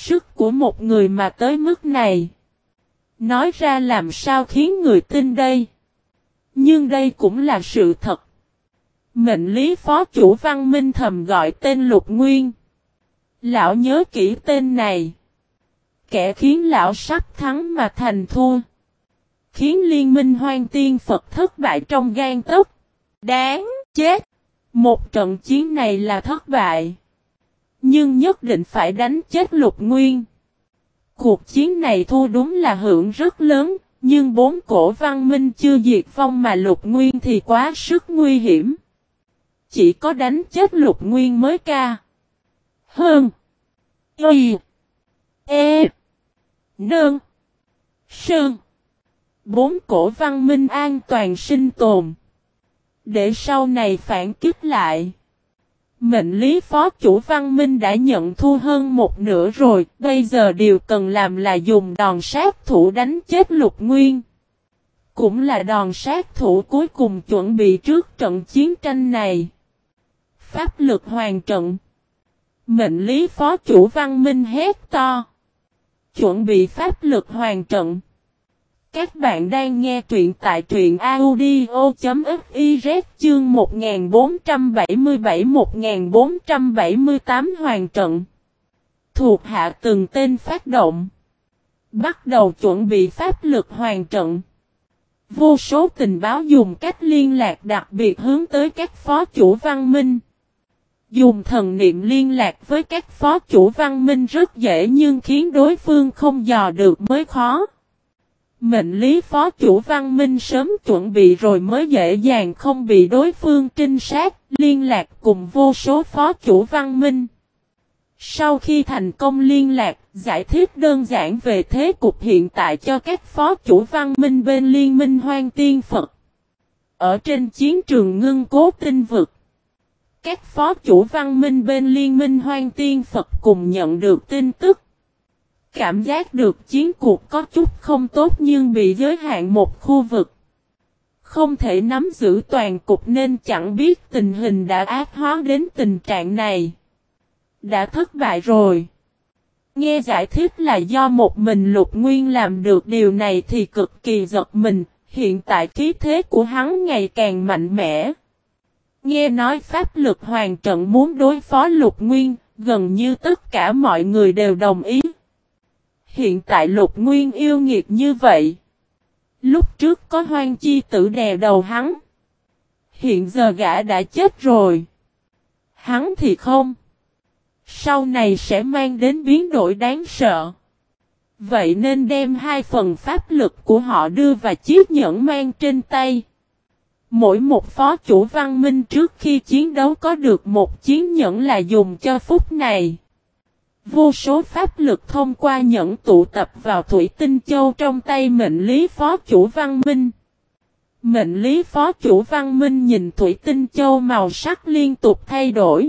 sức của một người mà tới mức này. Nói ra làm sao khiến người tin đây. Nhưng đây cũng là sự thật. Mệnh lý phó chủ Văn Minh thầm gọi tên Lục Nguyên. Lão nhớ kỹ tên này. Kẻ khiến lão sắp thắng mà thành thua. Khiến liên minh Hoang Tiên Phật thất bại trong gang tấc. Đáng chết. Một trận chiến này là thất bại. Nhưng nhất định phải đánh chết Lục Nguyên. Cuộc chiến này thua đúng là hưởng rất lớn. Nhưng bốn cổ Văn Minh chưa diệt vong mà Lục Nguyên thì quá sức nguy hiểm. Chỉ có đánh chết Lục Nguyên mới ca. Hơn. Y. E. Nương. Sơn. Bốn cổ Văn Minh an toàn sinh tồn. Để sau này phản kích lại. Mệnh lý phó chủ Văn Minh đã nhận thua hơn một nửa rồi. Bây giờ điều cần làm là dùng đòn sát thủ đánh chết Lục Nguyên. Cũng là đòn sát thủ cuối cùng chuẩn bị trước trận chiến tranh này. Pháp lực hoàn trận. Mệnh lý phó chủ Văn Minh hét to. Chuẩn bị pháp lực hoàn trận. Các bạn đang nghe truyện tại truyện audio.fiz chương 1477-1478 hoàn trận. Thuộc hạ từng tên phát động. Bắt đầu chuẩn bị pháp lực hoàn trận. Vô số tình báo dùng cách liên lạc đặc biệt hướng tới các phó chủ Văn Minh. Dùng thần niệm liên lạc với các phó chủ Văn Minh rất dễ nhưng khiến đối phương không dò được mới khó. Mệnh lý phó chủ Văn Minh sớm chuẩn bị rồi mới dễ dàng không bị đối phương trinh sát, liên lạc cùng vô số phó chủ Văn Minh. Sau khi thành công liên lạc, giải thích đơn giản về thế cục hiện tại cho các phó chủ Văn Minh bên Liên minh Hoang Tiên Phật. Ở trên chiến trường Ngưng Cố Tinh Vực, các phó chủ Văn Minh bên Liên minh Hoang Tiên Phật cùng nhận được tin tức. Cảm giác được chiến cuộc có chút không tốt nhưng bị giới hạn một khu vực. Không thể nắm giữ toàn cục nên chẳng biết tình hình đã ác hóa đến tình trạng này. Đã thất bại rồi. Nghe giải thích là do một mình Lục Nguyên làm được điều này thì cực kỳ giật mình, hiện tại khí thế của hắn ngày càng mạnh mẽ. Nghe nói pháp lực hoàn trận muốn đối phó Lục Nguyên, gần như tất cả mọi người đều đồng ý. Hiện tại Lục Nguyên yêu nghiệt như vậy. Lúc trước có Hoang Chi Tử đè đầu hắn. Hiện giờ gã đã chết rồi. Hắn thì không. Sau này sẽ mang đến biến đổi đáng sợ. Vậy nên đem 2 phần pháp lực của họ đưa vào chiếc nhẫn mang trên tay. Mỗi một phó chủ Văn Minh trước khi chiến đấu có được một chiến nhẫn là dùng cho phút này. Vô số pháp lực thông qua nhẫn tụ tập vào thủy tinh châu trong tay mệnh lý phó chủ Văn Minh. Mệnh lý phó chủ Văn Minh nhìn thủy tinh châu màu sắc liên tục thay đổi.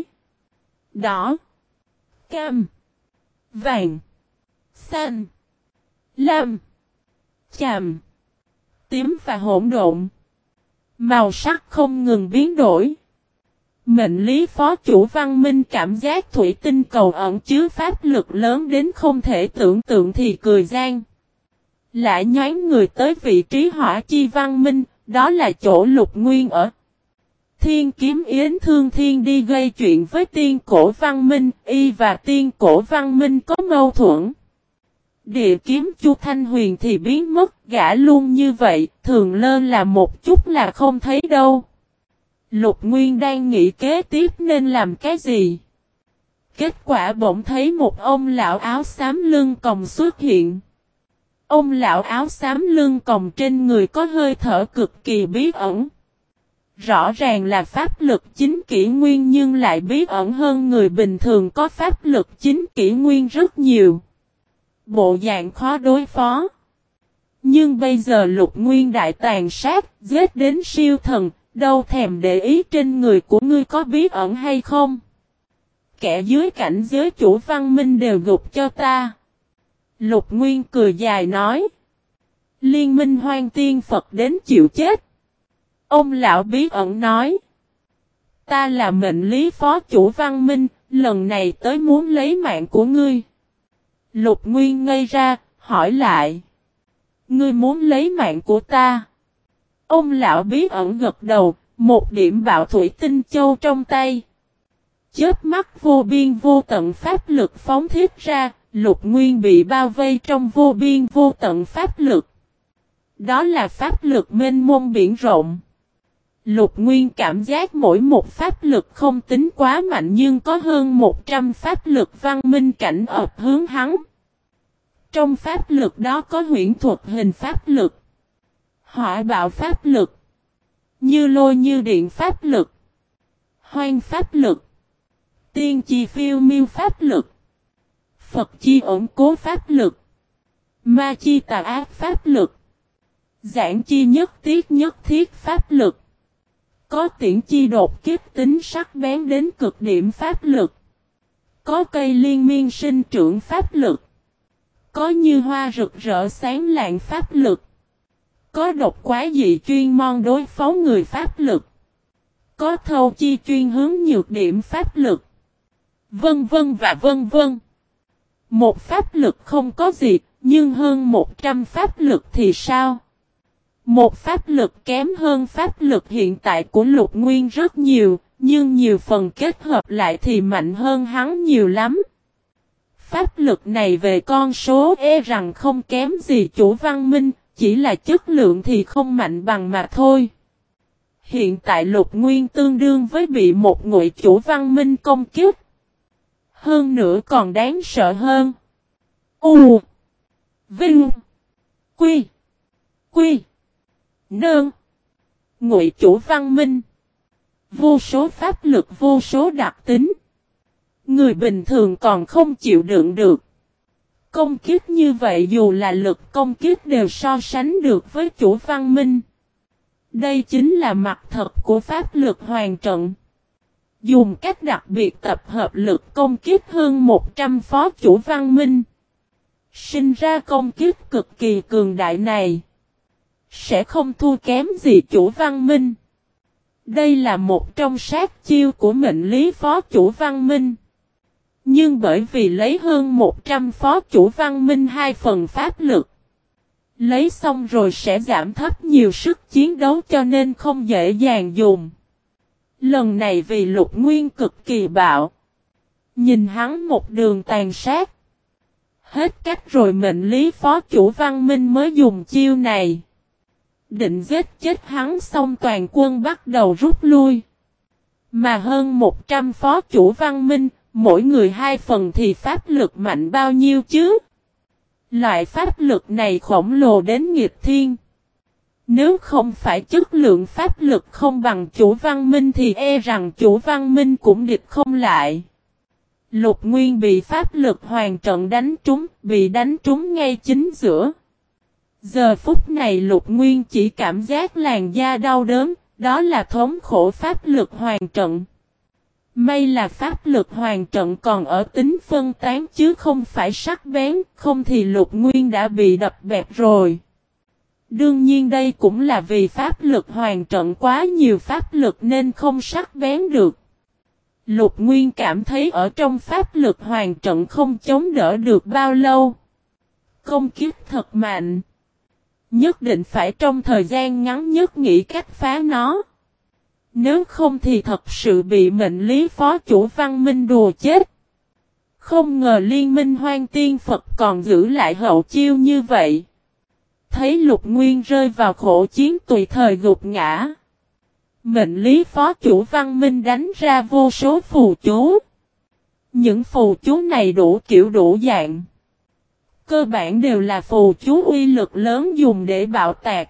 Đỏ, cam, vàng, xanh, lam, chàm, tím và hỗn độn. Màu sắc không ngừng biến đổi. Mệnh lý phó chủ Văn Minh cảm giác thủy tinh cầu ẩn chứa pháp lực lớn đến không thể tưởng tượng thì cười gian. Lại nhoáng người tới vị trí hỏa chi Văn Minh, đó là chỗ Lục Nguyên ở. Thiên kiếm Yến Thương Thiên đi gây chuyện với tiên cổ Văn Minh, y và tiên cổ Văn Minh có mâu thuẫn. Địa kiếm Chu Thanh Huyền thì biến mất, gã luôn như vậy, thường lơ là một chút là không thấy đâu. Lục Nguyên đang nghĩ kế tiếp nên làm cái gì. Kết quả bỗng thấy một ông lão áo xám lưng còng xuất hiện. Ông lão áo xám lưng còng trên người có hơi thở cực kỳ bí ẩn. Rõ ràng là pháp lực chính kỷ nguyên nhưng lại bí ẩn hơn người bình thường có pháp lực chính kỷ nguyên rất nhiều. Bộ dạng khó đối phó. Nhưng bây giờ Lục Nguyên đại tàn sát, giết đến siêu thần, đâu thèm để ý trên người của ngươi có bí ẩn hay không. Kẻ dưới cảnh giới chủ Văn Minh đều gục cho ta. Lục Nguyên cười dài nói. Liên minh Hoang Tiên Phật đến chịu chết. Ông lão bí ẩn nói. Ta là mệnh lý phó chủ Văn Minh, lần này tới muốn lấy mạng của ngươi. Lục Nguyên ngây ra, hỏi lại. Ngươi muốn lấy mạng của ta? Ông lão bí ẩn gật đầu, một điểm bạo thủy tinh châu trong tay. Chớp mắt vô biên vô tận pháp lực phóng thiết ra, Lục Nguyên bị bao vây trong vô biên vô tận pháp lực. Đó là pháp lực mênh mông biển rộng. Lục Nguyên cảm giác mỗi một pháp lực không tính quá mạnh nhưng có hơn 100 pháp lực văn minh cảnh ập hướng hắn. Trong pháp lực đó có huyễn thuật hình pháp lực, hỏa bạo pháp lực, như lôi như điện pháp lực, hoang pháp lực, tiên chi phiêu miêu pháp lực, Phật chi ổn cố pháp lực, ma chi tà ác pháp lực, giảng chi nhất thiết pháp lực, có tiễn chi đột kiếp tính sắc bén đến cực điểm pháp lực, có cây liên miên sinh trưởng pháp lực, có như hoa rực rỡ sáng lạng pháp lực, có độc quái dị chuyên môn đối phó người pháp lực, có thâu chi chuyên hướng nhược điểm pháp lực, vân vân và vân vân. Một pháp lực không có gì, nhưng hơn 100 pháp lực thì sao? Một pháp lực kém hơn pháp lực hiện tại của Lục Nguyên rất nhiều, nhưng nhiều phần kết hợp lại thì mạnh hơn hắn nhiều lắm. Pháp lực này về con số rằng không kém gì chủ văn minh, chỉ là chất lượng thì không mạnh bằng mà thôi. Hiện tại Lục Nguyên tương đương với bị một ngụy chủ văn minh công kích. Hơn nữa còn đáng sợ hơn. U Vinh Quy Quy Nơn ngụy chủ văn minh. Vô số pháp lực vô số đặc tính. Người bình thường còn không chịu đựng được. Công kích như vậy dù là lực công kích đều so sánh được với chủ văn minh. Đây chính là mặt thật của pháp lực hoàn trận. Dùng cách đặc biệt tập hợp lực công kích hơn 100 phó chủ văn minh. Sinh ra công kích cực kỳ cường đại này. Sẽ không thua kém gì chủ văn minh. Đây là một trong sát chiêu của mệnh lý phó chủ văn minh. Nhưng bởi vì lấy hơn 100 phó chủ văn minh 2 phần pháp lực. Lấy xong rồi sẽ giảm thấp nhiều sức chiến đấu cho nên không dễ dàng dùng. Lần này vì Lục Nguyên cực kỳ bạo. Nhìn hắn một đường tàn sát. Hết cách rồi mệnh lý phó chủ văn minh mới dùng chiêu này. Định giết chết hắn xong toàn quân bắt đầu rút lui. Mà hơn 100 phó chủ văn minh, mỗi người 2 phần thì pháp lực mạnh bao nhiêu chứ? Loại pháp lực này khổng lồ đến nghịch thiên. Nếu không phải chất lượng pháp lực không bằng chủ văn minh thì rằng chủ văn minh cũng địch không lại. Lục Nguyên bị pháp lực hoàn trận đánh trúng, bị đánh trúng ngay chính giữa. Giờ phút này Lục Nguyên chỉ cảm giác làn da đau đớn, đó là thống khổ pháp lực hoàn trận. May là pháp lực hoàn trận còn ở tính phân tán chứ không phải sắc bén, không thì Lục Nguyên đã bị đập bẹp rồi. Đương nhiên đây cũng là vì pháp lực hoàn trận quá nhiều pháp lực nên không sắc bén được. Lục Nguyên cảm thấy ở trong pháp lực hoàn trận không chống đỡ được bao lâu. Công kích thật mạnh. Nhất định phải trong thời gian ngắn nhất nghĩ cách phá nó. Nếu không thì thật sự bị mệnh lý phó chủ văn minh đùa chết. Không ngờ liên minh Hoang Tiên Phật còn giữ lại hậu chiêu như vậy. Thấy Lục Nguyên rơi vào khổ chiến tùy thời gục ngã. Mệnh lý phó chủ văn minh đánh ra vô số phù chú. Những phù chú này đủ kiểu đủ dạng. Cơ bản đều là phù chú uy lực lớn dùng để bạo tạc.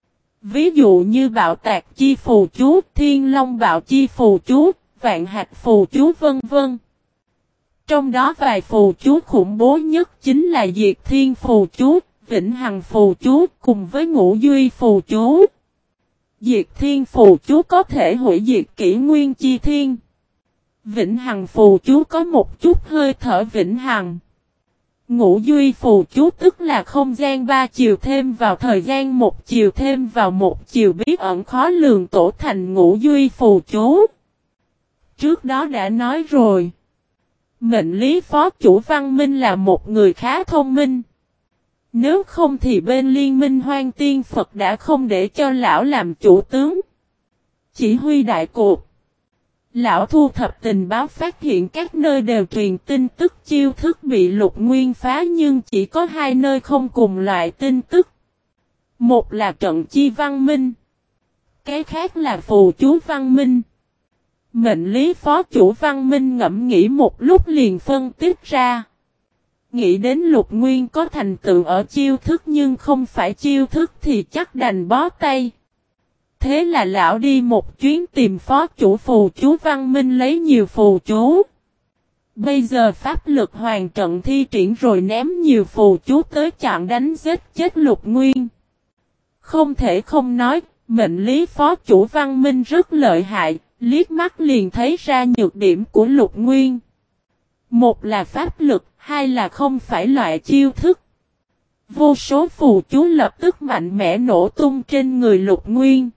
Ví dụ như bạo tạc chi phù chú, thiên long bạo chi phù chú, vạn hạt phù chú vân vân. Trong đó vài phù chú khủng bố nhất chính là diệt thiên phù chú, vĩnh hằng phù chú cùng với ngũ duy phù chú. Diệt thiên phù chú có thể hủy diệt kỷ nguyên chi thiên. Vĩnh hằng phù chú có một chút hơi thở vĩnh hằng. Ngũ duy phù chú tức là không gian 3 chiều thêm vào thời gian 1 chiều thêm vào 1 chiều bí ẩn khó lường tổ thành ngũ duy phù chú. Trước đó đã nói rồi. Mệnh lý phó chủ Văn Minh là một người khá thông minh. Nếu không thì bên Liên minh Hoang Tiên Phật đã không để cho lão làm chủ tướng. Chỉ huy đại cuộc. Lão thu thập tình báo phát hiện các nơi đều truyền tin tức chiêu thức bị Lục Nguyên phá nhưng chỉ có hai nơi không cùng loại tin tức. Một là trận chi văn minh. Cái khác là phù chú văn minh. Mệnh lý phó chủ văn minh ngẫm nghĩ một lúc liền phân tích ra. Nghĩ đến Lục Nguyên có thành tựu ở chiêu thức nhưng không phải chiêu thức thì chắc đành bó tay. Thế là lão đi một chuyến tìm phó chủ phù chú văn minh lấy nhiều phù chú. Bây giờ pháp lực hoàn trận thi triển rồi ném nhiều phù chú tới chặn đánh giết chết Lục Nguyên. Không thể không nói, mệnh lý phó chủ văn minh rất lợi hại, liếc mắt liền thấy ra nhược điểm của Lục Nguyên. Một là pháp lực, hai là không phải loại chiêu thức. Vô số phù chú lập tức mạnh mẽ nổ tung trên người Lục Nguyên.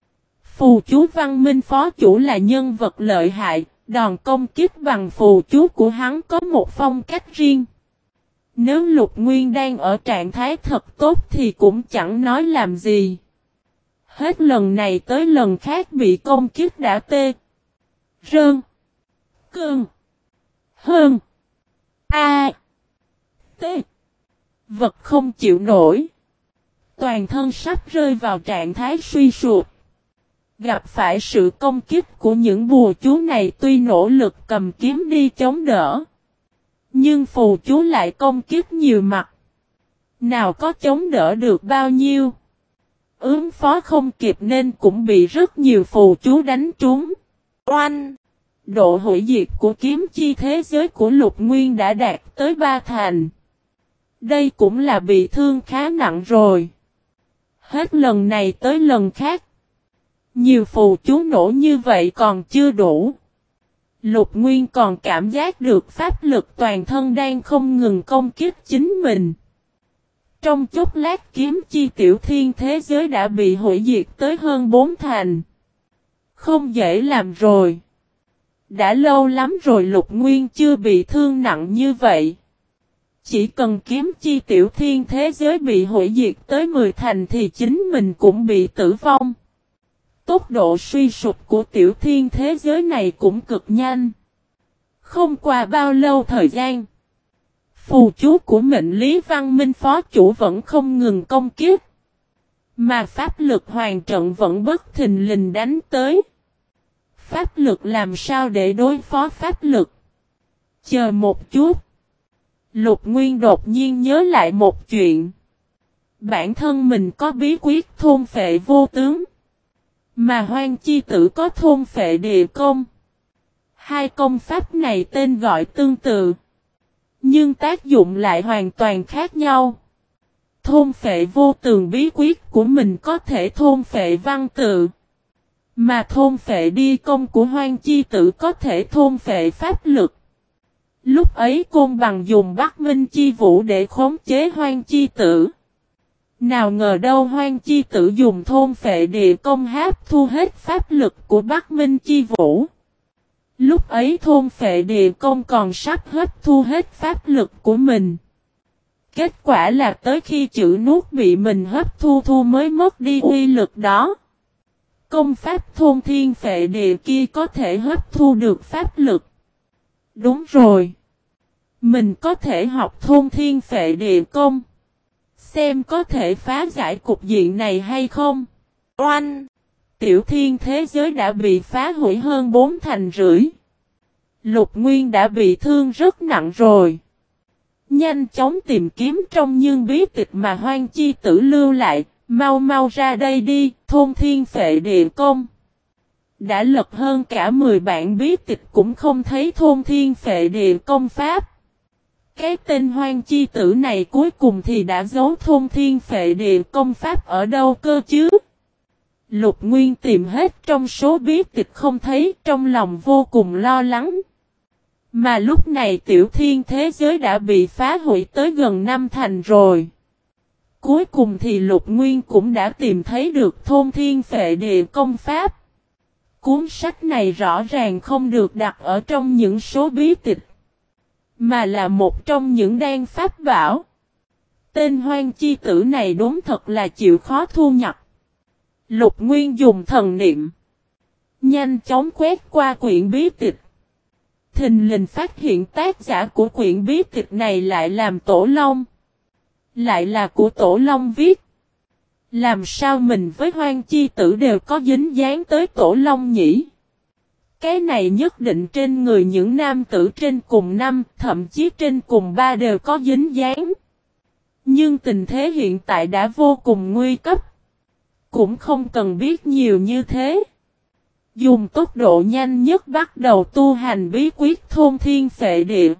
Phù chú văn minh phó chủ là nhân vật lợi hại, đòn công kích bằng phù chú của hắn có một phong cách riêng. Nếu Lục Nguyên đang ở trạng thái thật tốt thì cũng chẳng nói làm gì. Hết lần này tới lần khác bị công kích đã tê. Rơn. Cơn. Hơn. A. Tê. Vật không chịu nổi. Toàn thân sắp rơi vào trạng thái suy sụp. Gặp phải sự công kích của những bùa chú này tuy nỗ lực cầm kiếm đi chống đỡ. Nhưng phù chú lại công kích nhiều mặt. Nào có chống đỡ được bao nhiêu. Ứng phó không kịp nên cũng bị rất nhiều phù chú đánh trúng. Oanh! Độ hủy diệt của kiếm chi thế giới của Lục Nguyên đã đạt tới 3 thành. Đây cũng là bị thương khá nặng rồi. Hết lần này tới lần khác. Nhiều phù chú nổ như vậy còn chưa đủ. Lục Nguyên còn cảm giác được pháp lực toàn thân đang không ngừng công kích chính mình. Trong chốc lát kiếm chi tiểu thiên thế giới đã bị hủy diệt tới hơn 4 thành. Không dễ làm rồi. Đã lâu lắm rồi Lục Nguyên chưa bị thương nặng như vậy. Chỉ cần kiếm chi tiểu thiên thế giới bị hủy diệt tới 10 thành thì chính mình cũng bị tử vong. Tốc độ suy sụp của tiểu thiên thế giới này cũng cực nhanh. Không qua bao lâu thời gian. Phù chú của mệnh lý văn minh phó chủ vẫn không ngừng công kích. Mà pháp lực hoàn trận vẫn bất thình lình đánh tới. Pháp lực làm sao để đối phó pháp lực? Chờ một chút. Lục Nguyên đột nhiên nhớ lại một chuyện. Bản thân mình có bí quyết thôn phệ vô tướng. Mà Hoang Chi Tử có thôn phệ địa công. Hai công pháp này tên gọi tương tự. Nhưng tác dụng lại hoàn toàn khác nhau. Thôn phệ vô tường bí quyết của mình có thể thôn phệ văn tự. Mà thôn phệ đi công của Hoang Chi Tử có thể thôn phệ pháp lực. Lúc ấy Côn Bằng dùng Bắc Minh Chi Vũ để khống chế Hoang Chi Tử. Nào ngờ đâu Hoang Chi Tử dùng thôn phệ địa công hấp thu hết pháp lực của Bắc Minh Chi Vũ. Lúc ấy thôn phệ địa công còn sắp hấp thu hết pháp lực của mình. Kết quả là tới khi chữ nuốt bị mình hấp thu mới mất đi uy lực đó. Công pháp thôn thiên phệ địa kia có thể hấp thu được pháp lực. Đúng rồi. Mình có thể học thôn thiên phệ địa công. Xem có thể phá giải cục diện này hay không. Oanh! Tiểu thiên thế giới đã bị phá hủy hơn 4 thành rưỡi. Lục Nguyên đã bị thương rất nặng rồi. Nhanh chóng tìm kiếm trong những bí tịch mà Hoang Chi Tử lưu lại. Mau mau ra đây đi, thôn thiên phệ địa công. Đã lật hơn cả 10 bản bí tịch cũng không thấy thôn thiên phệ địa công pháp. Cái tên Hoang Chi Tử này cuối cùng thì đã giấu thôn thiên phệ địa công pháp ở đâu cơ chứ? Lục Nguyên tìm hết trong số bí tịch không thấy, trong lòng vô cùng lo lắng. Mà lúc này tiểu thiên thế giới đã bị phá hủy tới gần 5 thành rồi. Cuối cùng thì Lục Nguyên cũng đã tìm thấy được thôn thiên phệ địa công pháp. Cuốn sách này rõ ràng không được đặt ở trong những số bí tịch. mà là một trong những đan pháp bảo. Tên Hoang Chi Tử này đúng thật là chịu khó thu nhập. Lục Nguyên dùng thần niệm, nhanh chóng quét qua quyển bí tịch. Thình lình phát hiện tác giả của quyển bí tịch này lại làm Tổ Long. Lại là của Tổ Long viết. Làm sao mình với Hoang Chi Tử đều có dính dáng tới Tổ Long nhỉ? Cái này nhất định trên người những nam tử trên cùng năm, thậm chí trên cùng ba đều có dính dáng. Nhưng tình thế hiện tại đã vô cùng nguy cấp. Cũng không cần biết nhiều như thế. Dùng tốc độ nhanh nhất bắt đầu tu hành bí quyết thôn thiên phệ địa.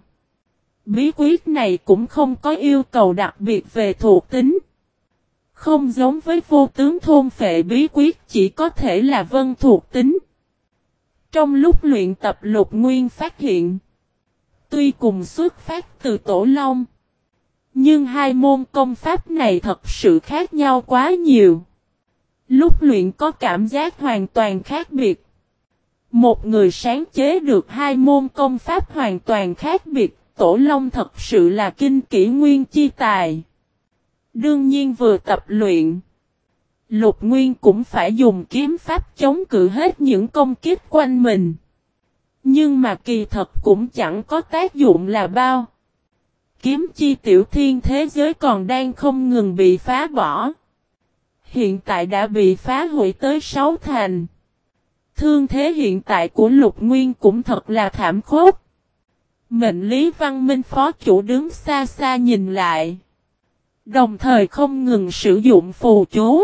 Bí quyết này cũng không có yêu cầu đặc biệt về thuộc tính. Không giống với vô tướng thôn phệ bí quyết chỉ có thể là vân thuộc tính. Trong lúc luyện tập Lục Nguyên phát hiện. Tuy cùng xuất phát từ Tổ Long. Nhưng hai môn công pháp này thật sự khác nhau quá nhiều. Lúc luyện có cảm giác hoàn toàn khác biệt. Một người sáng chế được hai môn công pháp hoàn toàn khác biệt. Tổ Long thật sự là kinh kỷ nguyên chi tài. Đương nhiên vừa tập luyện. Lục Nguyên cũng phải dùng kiếm pháp chống cự hết những công kích quanh mình. Nhưng mà kỳ thật cũng chẳng có tác dụng là bao. Kiếm chi tiểu thiên thế giới còn đang không ngừng bị phá bỏ. Hiện tại đã bị phá hủy tới 6 thành. Thương thế hiện tại của Lục Nguyên cũng thật là thảm khốc. Mệnh Lý Văn Minh phó chủ đứng xa xa nhìn lại. Đồng thời không ngừng sử dụng phù chú.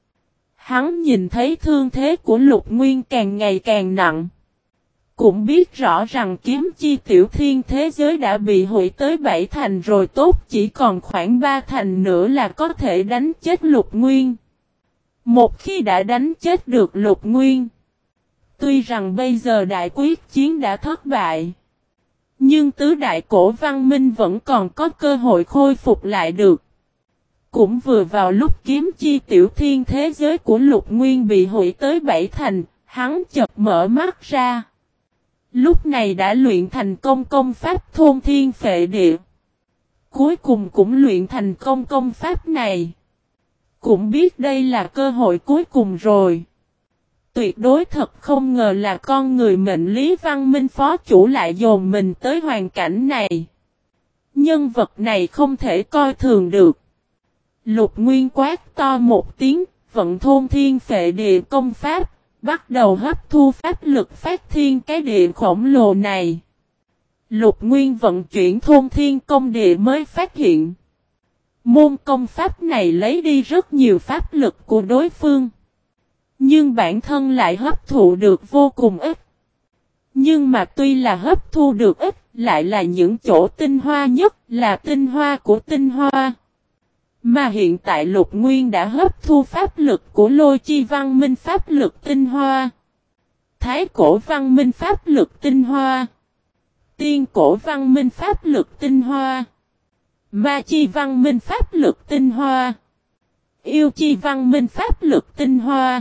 Hắn nhìn thấy thương thế của Lục Nguyên càng ngày càng nặng. Cũng biết rõ rằng kiếm chi tiểu thiên thế giới đã bị hủy tới 7 thành rồi, tốt chỉ còn khoảng 3 thành nữa là có thể đánh chết Lục Nguyên. Một khi đã đánh chết được Lục Nguyên. Tuy rằng bây giờ đại quyết chiến đã thất bại. Nhưng tứ đại cổ văn minh vẫn còn có cơ hội khôi phục lại được. Cũng vừa vào lúc kiếm chi tiểu thiên thế giới của Lục Nguyên bị hủy tới 7 thành, hắn chợt mở mắt ra. Lúc này đã luyện thành công công pháp thôn thiên phệ địa. Cuối cùng cũng luyện thành công pháp này. Cũng biết đây là cơ hội cuối cùng rồi. Tuyệt đối thật không ngờ là con người mệnh Lý Văn Minh phó chủ lại dồn mình tới hoàn cảnh này. Nhân vật này không thể coi thường được. Lục Nguyên quát to một tiếng, vận thôn thiên phệ địa công pháp, bắt đầu hấp thu pháp lực phát thiên cái địa khổng lồ này. Lục Nguyên vận chuyển thôn thiên công địa mới phát hiện. Môn công pháp này lấy đi rất nhiều pháp lực của đối phương. Nhưng bản thân lại hấp thụ được vô cùng ít. Nhưng mà tuy là hấp thu được ít, lại là những chỗ tinh hoa nhất, là tinh hoa của tinh hoa. Mà hiện tại Lục Nguyên đã hấp thu pháp lực của Lôi Chi Văn Minh pháp lực tinh hoa. Thái Cổ Văn Minh pháp lực tinh hoa. Tiên Cổ Văn Minh pháp lực tinh hoa. Ma Chi Văn Minh pháp lực tinh hoa. Yêu Chi Văn Minh pháp lực tinh hoa.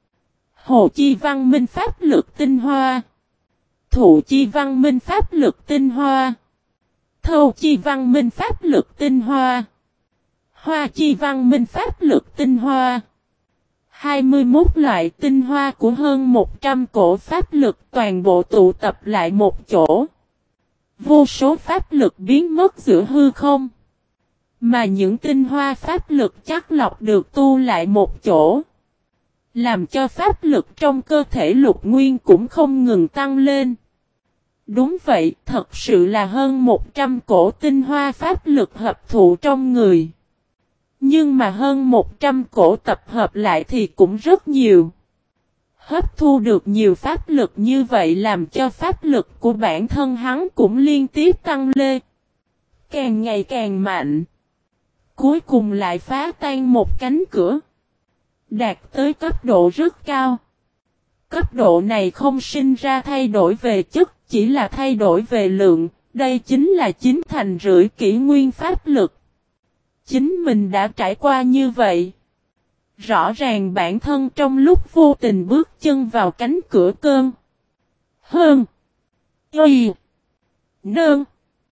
Hồ Chi Văn Minh pháp lực tinh hoa. Thụ Chi Văn Minh pháp lực tinh hoa. Thâu Chi Văn Minh pháp lực tinh hoa. Hoa Chi Văn Minh pháp lực tinh hoa. 21 loại tinh hoa của hơn 100 cổ pháp lực toàn bộ tụ tập lại một chỗ. Vô số pháp lực biến mất giữa hư không. Mà những tinh hoa pháp lực chắc lọc được tu lại một chỗ. Làm cho pháp lực trong cơ thể Lục Nguyên cũng không ngừng tăng lên. Đúng vậy, thật sự là hơn 100 cổ tinh hoa pháp lực hợp thụ trong người. Nhưng mà hơn 100 cổ tập hợp lại thì cũng rất nhiều. Hấp thu được nhiều pháp lực như vậy làm cho pháp lực của bản thân hắn cũng liên tiếp tăng lên. Càng ngày càng mạnh. Cuối cùng lại phá tan một cánh cửa. Đạt tới cấp độ rất cao. Cấp độ này không sinh ra thay đổi về chất, chỉ là thay đổi về lượng. Đây chính là 9 thành rưỡi kỷ nguyên pháp lực. Chính mình đã trải qua như vậy. Rõ ràng bản thân trong lúc vô tình bước chân vào cánh cửa cơn. Hơn. Y. Nơn.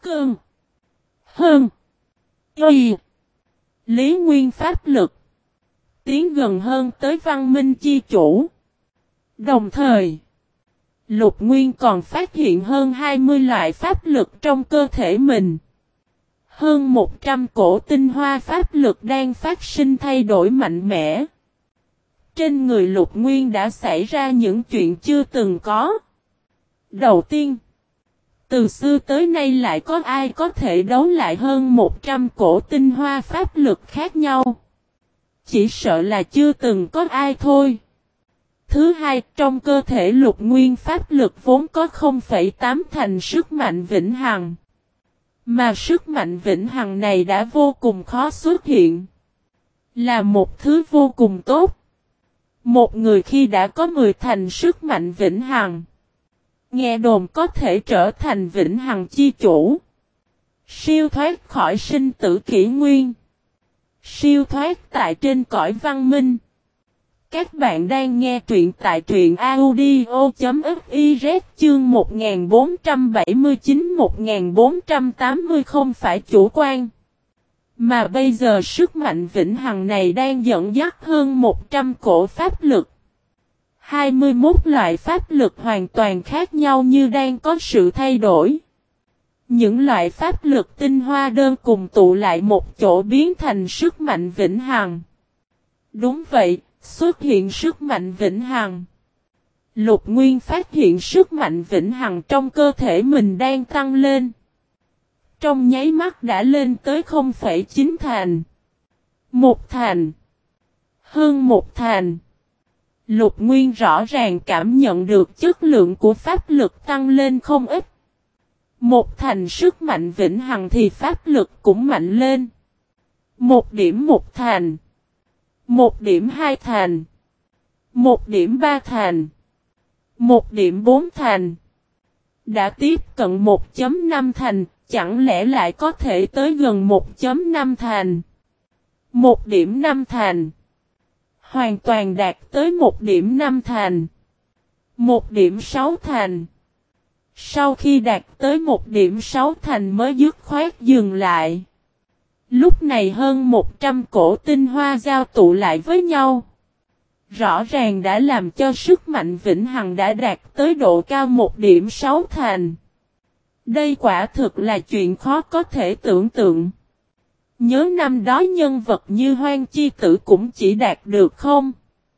Cơn. Hơn. Y. Lý Nguyên pháp lực. Tiến gần hơn tới văn minh chi chủ. Đồng thời, Lục Nguyên còn phát hiện hơn 20 loại pháp lực trong cơ thể mình. Hơn 100 cổ tinh hoa pháp lực đang phát sinh thay đổi mạnh mẽ. Trên người Lục Nguyên đã xảy ra những chuyện chưa từng có. Đầu tiên, từ xưa tới nay lại có ai có thể đấu lại hơn 100 cổ tinh hoa pháp lực khác nhau. Chỉ sợ là chưa từng có ai thôi. Thứ hai, trong cơ thể Lục Nguyên pháp lực vốn có 0,8 thành sức mạnh vĩnh hằng. Mà sức mạnh vĩnh hằng này đã vô cùng khó xuất hiện. Là một thứ vô cùng tốt. Một người khi đã có 10 thành sức mạnh vĩnh hằng, nghe đồn có thể trở thành vĩnh hằng chi chủ. Siêu thoát khỏi sinh tử kỷ nguyên. Siêu thoát tại trên cõi văn minh. Các bạn đang nghe truyện tại truyện audio.fiz chương 1479-1480 không phải chủ quan. Mà bây giờ sức mạnh vĩnh hằng này đang dẫn dắt hơn 100 cổ pháp lực. 21 loại pháp lực hoàn toàn khác nhau như đang có sự thay đổi. Những loại pháp lực tinh hoa đơn cùng tụ lại một chỗ biến thành sức mạnh vĩnh hằng. Đúng vậy, xuất hiện sức mạnh vĩnh hằng. Lục Nguyên phát hiện sức mạnh vĩnh hằng trong cơ thể mình đang tăng lên. Trong nháy mắt đã lên tới 0,9 thành. 1 thành. Hơn 1 thành. Lục Nguyên rõ ràng cảm nhận được chất lượng của pháp lực tăng lên không ít. 1 thành sức mạnh vĩnh hằng thì pháp lực cũng mạnh lên. 1 điểm 1 thành. 1 điểm 2 thành. 1 điểm 3 thành. 1 điểm 4 thành. Đã tiếp cận 1.5 thành, chẳng lẽ lại có thể tới gần 1.5 thành. 1 điểm 5 thành. Hoàn toàn đạt tới 1 điểm 5 thành. 1 điểm 6 thành. Sau khi đạt tới 1 điểm 6 thành mới dứt khoát dừng lại. Lúc này hơn 100 cổ tinh hoa giao tụ lại với nhau. Rõ ràng đã làm cho sức mạnh vĩnh hằng đã đạt tới độ cao 1 điểm 6 thành. Đây quả thực là chuyện khó có thể tưởng tượng. Nhớ năm đó nhân vật như Hoang Chi Tử cũng chỉ đạt được không?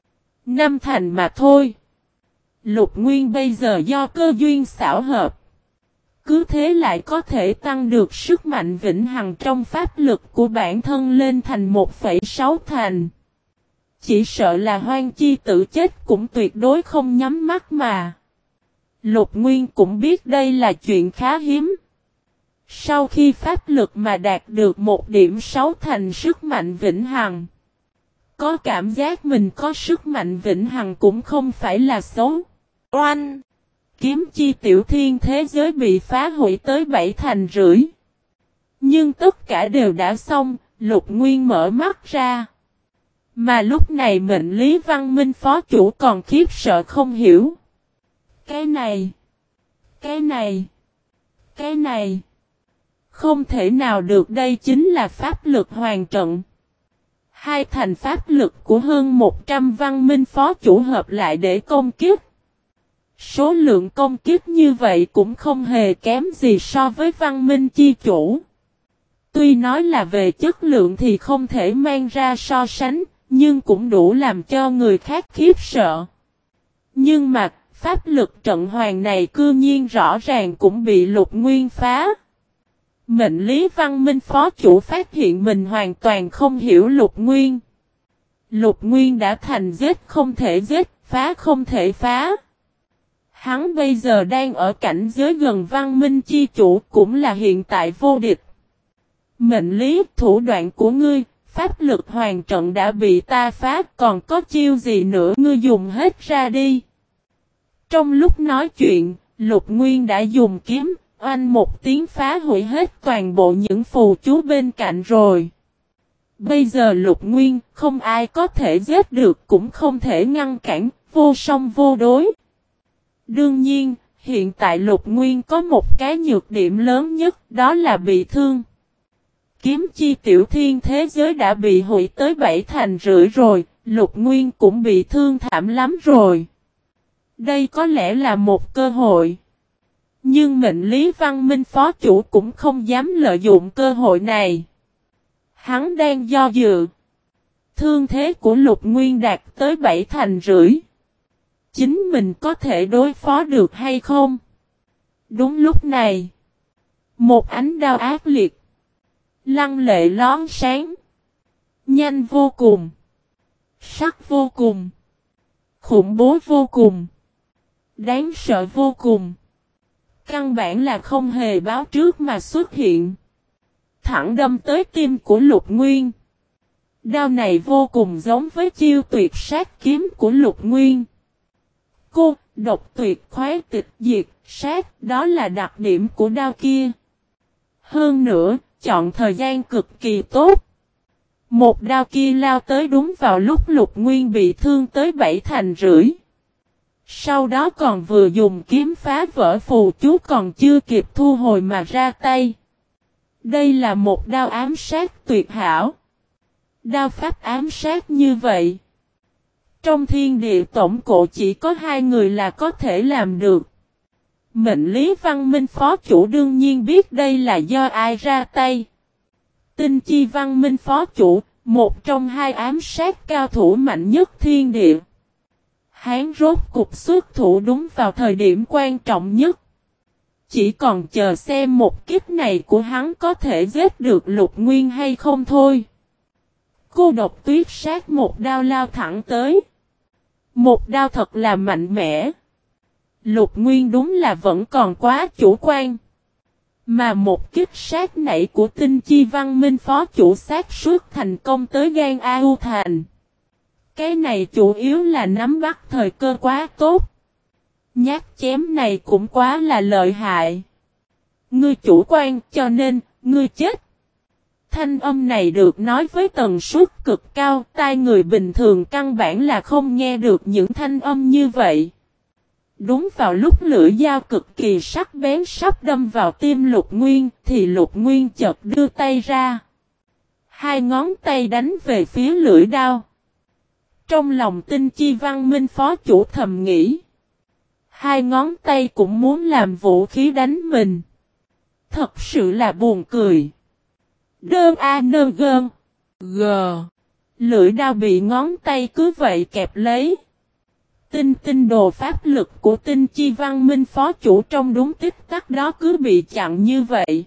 5 thành mà thôi. Lục Nguyên bây giờ do cơ duyên xảo hợp. Cứ thế lại có thể tăng được sức mạnh vĩnh hằng trong pháp lực của bản thân lên thành 1,6 thành. Chỉ sợ là Hoang Chi Tử chết cũng tuyệt đối không nhắm mắt mà. Lục Nguyên cũng biết đây là chuyện khá hiếm. Sau khi pháp lực mà đạt được 1 điểm 6 thành sức mạnh vĩnh hằng, có cảm giác mình có sức mạnh vĩnh hằng cũng không phải là xấu. Oanh! Kiếm chi tiểu thiên thế giới bị phá hủy tới 7 thành rưỡi. Nhưng tất cả đều đã xong, Lục Nguyên mở mắt ra. Mà lúc này mệnh lý văn minh phó chủ còn khiếp sợ không hiểu. Cái này. Không thể nào được, đây chính là pháp lực hoàn trận. Hai thành pháp lực của hơn 100 văn minh phó chủ hợp lại để công kích. Số lượng công kích như vậy cũng không hề kém gì so với văn minh chi chủ. Tuy nói là về chất lượng thì không thể mang ra so sánh, nhưng cũng đủ làm cho người khác khiếp sợ. Nhưng mà, pháp lực trận hoàng này cư nhiên rõ ràng cũng bị Lục Nguyên phá. Mệnh lý văn minh phó chủ phát hiện mình hoàn toàn không hiểu Lục Nguyên. Lục Nguyên đã thành giết không thể giết, phá không thể phá. Hắn bây giờ đang ở cảnh giới gần văn minh chi chủ, cũng là hiện tại vô địch. Mệnh lý, thủ đoạn của ngươi, pháp lực hoàng trận đã bị ta phá, còn có chiêu gì nữa ngươi dùng hết ra đi. Trong lúc nói chuyện, Lục Nguyên đã dùng kiếm, oanh một tiếng phá hủy hết toàn bộ những phù chú bên cạnh rồi. Bây giờ Lục Nguyên, không ai có thể giết được cũng không thể ngăn cản, vô song vô đối. Đương nhiên, Hiện tại Lục Nguyên có một cái nhược điểm lớn nhất, đó là bị thương. Kiếm chi tiểu thiên thế giới đã bị hủy tới 7/5 rồi, Lục Nguyên cũng bị thương thảm lắm rồi. Đây có lẽ là một cơ hội. Nhưng Mệnh Lý Văn Minh phó chủ cũng không dám lợi dụng cơ hội này. Hắn đang do dự. Thương thế của Lục Nguyên đạt tới 7/5. Chính mình có thể đối phó được hay không? Đúng lúc này, một ánh đao ác liệt, lăng lệ lóe sáng, nhanh vô cùng, sắc vô cùng, khủng bố vô cùng, đáng sợ vô cùng. Căn bản là không hề báo trước mà xuất hiện. Thẳng đâm tới tim của Lục Nguyên. Đao này vô cùng giống với chiêu tuyệt sát kiếm của Lục Nguyên. Cô, độc tuyệt khoái tịch diệt, sát, đó là đặc điểm của đao kia. Hơn nữa, chọn thời gian cực kỳ tốt. Một đao kia lao tới đúng vào lúc Lục Nguyên bị thương tới 7/5. Sau đó còn vừa dùng kiếm phá vỡ phù chú còn chưa kịp thu hồi mà ra tay. Đây là một đao ám sát tuyệt hảo. Đao pháp ám sát như vậy. Trong thiên địa tổng cộng chỉ có 2 người là có thể làm được. Mệnh Lý Văn Minh phó chủ đương nhiên biết đây là do ai ra tay. Tinh Chi Văn Minh phó chủ, một trong 2 ám sát cao thủ mạnh nhất thiên địa. Hắn rốt cục xuất thủ đúng vào thời điểm quan trọng nhất. Chỉ còn chờ xem một kiếp này của hắn có thể giết được Lục Nguyên hay không thôi. Cô độc tuyết sát một đao lao thẳng tới. Một đao thật là mạnh mẽ. Lục Nguyên đúng là vẫn còn quá chủ quan. Mà một kích sát nảy của Tinh Chi Văn Minh phó chủ sát suốt thành công tới gan A.U. Thành. Cái này chủ yếu là nắm bắt thời cơ quá tốt. Nhát chém này cũng quá là lợi hại. Ngươi chủ quan cho nên, ngươi chết. Thanh âm này được nói với tần suất cực cao, tai người bình thường căn bản là không nghe được những thanh âm như vậy. Đúng vào lúc lưỡi dao cực kỳ sắc bén sắp đâm vào tim Lục Nguyên, thì Lục Nguyên chợt đưa tay ra. 2 ngón tay đánh về phía lưỡi đao. Trong lòng Tinh Chi Văn Minh phó chủ thầm nghĩ. 2 ngón tay cũng muốn làm vũ khí đánh mình. Thật sự là buồn cười. Đơn A nơ gơn. G. Lưỡi đao bị ngón tay cứ vậy kẹp lấy. Tinh đồ pháp lực của Tinh Chi Văn Minh phó chủ trong đúng tích tắc đó cứ bị chặn như vậy.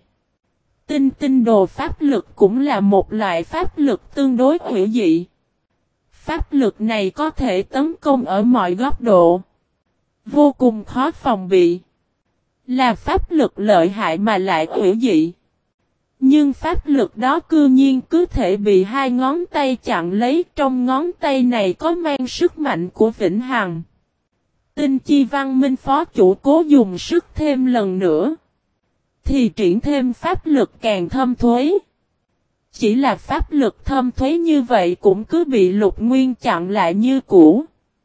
Tinh đồ pháp lực cũng là một loại pháp lực tương đối hữu dị. Pháp lực này có thể tấn công ở mọi góc độ. Vô cùng khó phòng bị. Là pháp lực lợi hại mà lại hữu dị. Nhưng pháp lực đó cư nhiên cứ thể bị 2 ngón tay chặn lấy, trong ngón tay này có mang sức mạnh của vĩnh hằng. Tinh Chi Văn Minh phó chủ cố dùng sức thêm lần nữa. Thì triển thêm pháp lực càng thâm thuế. Chỉ là pháp lực thâm thuế như vậy cũng cứ bị Lục Nguyên chặn lại như cũ.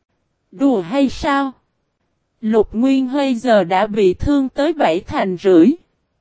Đùa hay sao? Lục Nguyên bây giờ đã bị thương tới 7/5.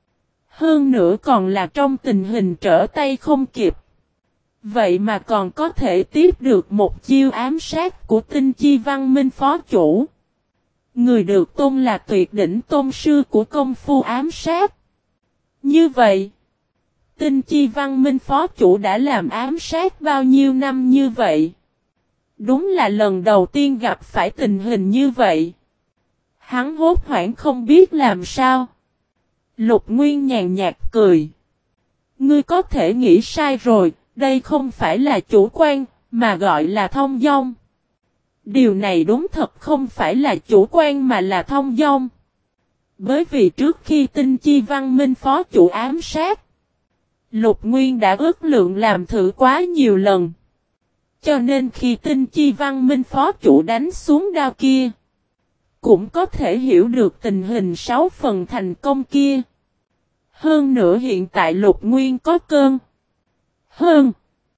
Hơn nữa còn là trong tình hình trở tay không kịp. Vậy mà còn có thể tiếp được một chiêu ám sát của Tinh Chi Văn Minh phó chủ. Người được tôn là tuyệt đỉnh tôn sư của công phu ám sát. Như vậy, Tinh Chi Văn Minh phó chủ đã làm ám sát bao nhiêu năm như vậy? Đúng là lần đầu tiên gặp phải tình hình như vậy. Hắn hốt hoảng không biết làm sao. Lục Nguyên nhàn nhạt cười. Ngươi có thể nghĩ sai rồi, đây không phải là chủ quan, mà gọi là thông dong. Điều này đúng thật không phải là chủ quan mà là thông dong. Bởi vì trước khi Tinh Chi Văn Minh phó chủ ám sát, Lục Nguyên đã ước lượng làm thử quá nhiều lần. Cho nên khi Tinh Chi Văn Minh phó chủ đánh xuống đao kia, cũng có thể hiểu được tình hình 6 phần thành công kia. Hơn nữa hiện tại Lục Nguyên có cơn. Hơn.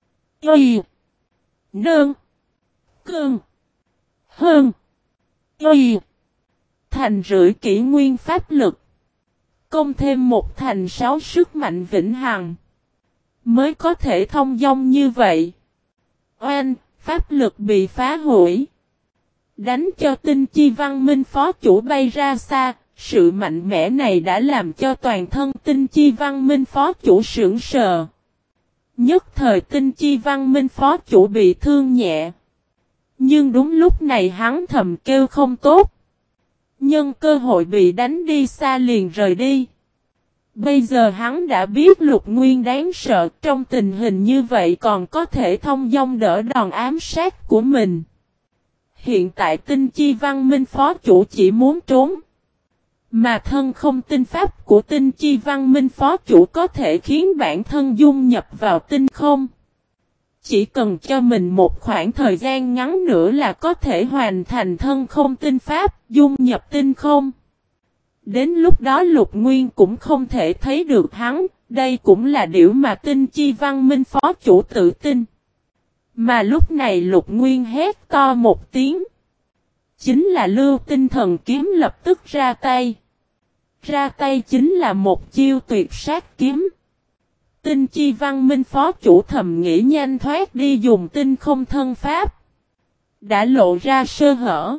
Y. Nơn. Cơn. Hơn. Y. thành rưỡi kỷ nguyên pháp lực. Công thêm 1 thành 6 sức mạnh vĩnh hằng. Mới có thể thông dong như vậy. Oanh, pháp lực bị phá hủy. Đánh cho tinh chi văn minh phó chủ bay ra xa. Sự mạnh mẽ này đã làm cho toàn thân tinh chi văn minh phó chủ sững sờ. Nhất thời tinh chi văn minh phó chủ bị thương nhẹ. Nhưng đúng lúc này hắn thầm kêu không tốt. Nhân cơ hội bị đánh đi xa liền rời đi. Bây giờ hắn đã biết Lục Nguyên đáng sợ, trong tình hình như vậy còn có thể thông dong đỡ đòn ám sát của mình. Hiện tại tinh chi văn minh phó chủ chỉ muốn trốn. Mà thân không tinh pháp của tinh chi văn minh phó chủ có thể khiến bản thân dung nhập vào tinh không. Chỉ cần cho mình một khoảng thời gian ngắn nữa là có thể hoàn thành thân không tinh pháp, dung nhập tinh không. Đến lúc đó Lục Nguyên cũng không thể thấy được hắn, đây cũng là điều mà tinh chi văn minh phó chủ tự tin. Mà lúc này Lục Nguyên hét to một tiếng. Chính là lưu tinh thần kiếm lập tức ra tay. Ra tay chính là một chiêu tuyệt sát kiếm. Tinh chi văn minh phó chủ thầm nghĩ nhanh thoát đi dùng tinh không thân pháp. Đã lộ ra sơ hở.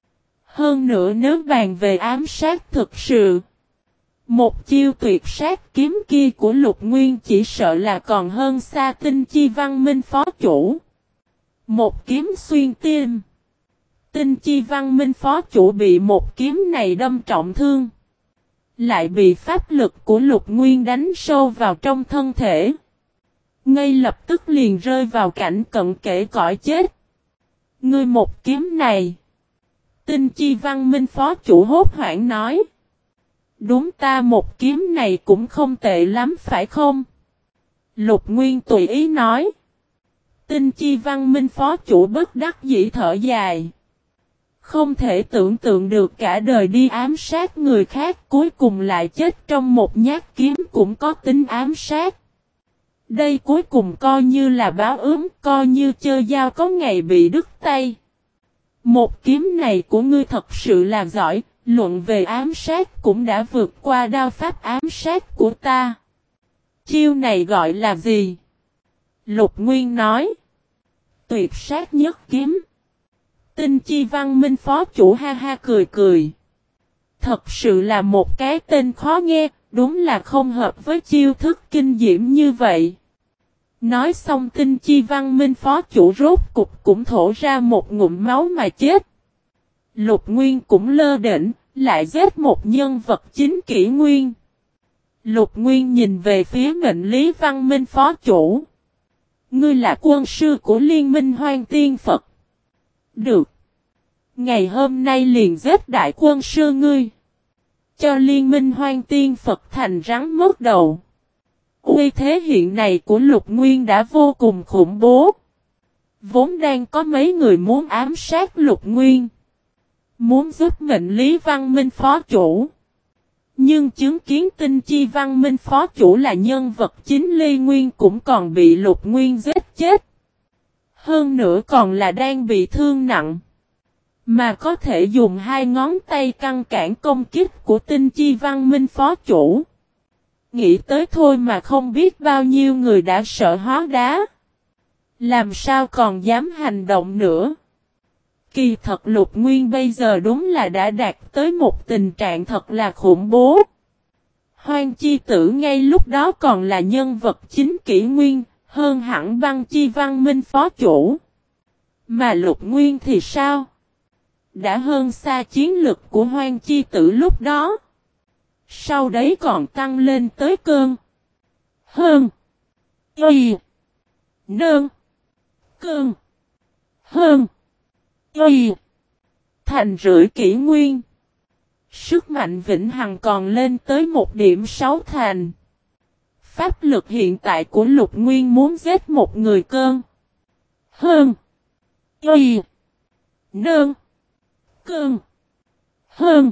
Hơn nữa nếu bàn về ám sát thực sự. Một chiêu tuyệt sát kiếm kia của Lục Nguyên chỉ sợ là còn hơn xa tinh chi văn minh phó chủ. Một kiếm xuyên tim. Tinh chi văn minh phó chủ bị một kiếm này đâm trọng thương. Lại bị pháp lực của Lục Nguyên đánh sâu vào trong thân thể. Ngay lập tức liền rơi vào cảnh cận kề cõi chết. Ngươi một kiếm này. Tinh chi văn minh phó chủ hốt hoảng nói. Đúng ta một kiếm này cũng không tệ lắm phải không? Lục Nguyên tùy ý nói. Tinh chi văn minh phó chủ bất đắc dĩ thở dài. Không thể tưởng tượng được cả đời đi ám sát người khác cuối cùng lại chết trong một nhát kiếm cũng có tính ám sát. Đây cuối cùng coi như là báo ứng, coi như chơi dao có ngày bị đứt tay. Một kiếm này của ngươi thật sự là giỏi, luận về ám sát cũng đã vượt qua đao pháp ám sát của ta. Chiêu này gọi là gì? Lục Nguyên nói. Tuyệt sát nhất kiếm. Tinh chi văn minh phó chủ ha ha cười cười. Thật sự là một cái tên khó nghe, đúng là không hợp với chiêu thức kinh diễm như vậy. Nói xong tinh chi văn minh phó chủ rốt cục cũng thổ ra một ngụm máu mà chết. Lục Nguyên cũng lơ đễnh, lại giết một nhân vật chính kỷ nguyên. Lục Nguyên nhìn về phía mệnh lý văn minh phó chủ. Ngươi là quân sư của Liên minh Hoang Tiên Phật. Được. Ngày hôm nay liền giết đại quân sư ngươi. Cho Liên minh Hoang Tiên Phật thành rắn mất đầu. Uy thế hiện này của Lục Nguyên đã vô cùng khủng bố. Vốn đang có mấy người muốn ám sát Lục Nguyên. Muốn giúp mệnh lý văn minh phó chủ. Nhưng chứng kiến tinh chi văn minh phó chủ là nhân vật chính Lê Nguyên cũng còn bị Lục Nguyên giết chết. Hơn nữa còn là đang bị thương nặng. Mà có thể dùng hai ngón tay ngăn cản công kích của tinh chi văn minh phó chủ. Nghĩ tới thôi mà không biết bao nhiêu người đã sợ hóa đá. Làm sao còn dám hành động nữa. Kỳ thật Lục Nguyên bây giờ đúng là đã đạt tới một tình trạng thật là khủng bố. Hoang chi tử ngay lúc đó còn là nhân vật chính kỷ nguyên, hơn hẳn băng chi văn minh phó chủ. Mà Lục Nguyên thì sao? Đã hơn xa chiến lực của Hoang chi tử lúc đó. Sau đấy còn tăng lên tới cơn. Hơn. Y. Nơn. Cơn. Hơn. Y. Thành rưỡi kỷ nguyên. Sức mạnh vĩnh hằng còn lên tới 1.6 thành. Pháp lực hiện tại của Lục Nguyên muốn giết một người cơn. Hơn. Y. Nơn. Cơn. Hơn.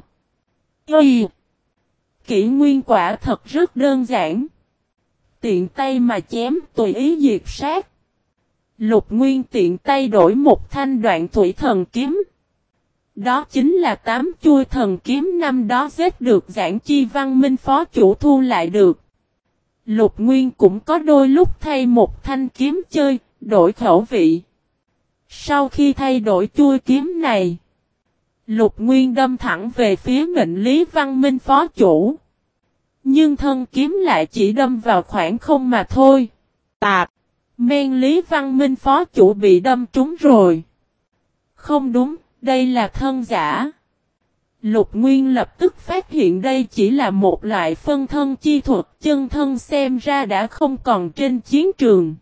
Y. Kỷ nguyên quả thật rất đơn giản. Tiện tay mà chém tùy ý diệt sát. Lục Nguyên tiện tay đổi một thanh đoạn thủy thần kiếm. Đó chính là 8 chuôi thần kiếm năm đó giết được Giản Chi Văn Minh phó chủ thu lại được. Lục Nguyên cũng có đôi lúc thay một thanh kiếm chơi, đổi khẩu vị. Sau khi thay đổi chuôi kiếm này, Lục Nguyên đâm thẳng về phía mệnh Lý Văn Minh phó chủ. Nhưng thân kiếm lại chỉ đâm vào khoảng không mà thôi. Tạp! Men Lý Văn Minh phó chủ bị đâm trúng rồi. Không đúng, đây là thân giả. Lục Nguyên lập tức phát hiện đây chỉ là một loại phân thân chi thuật, chân thân xem ra đã không còn trên chiến trường.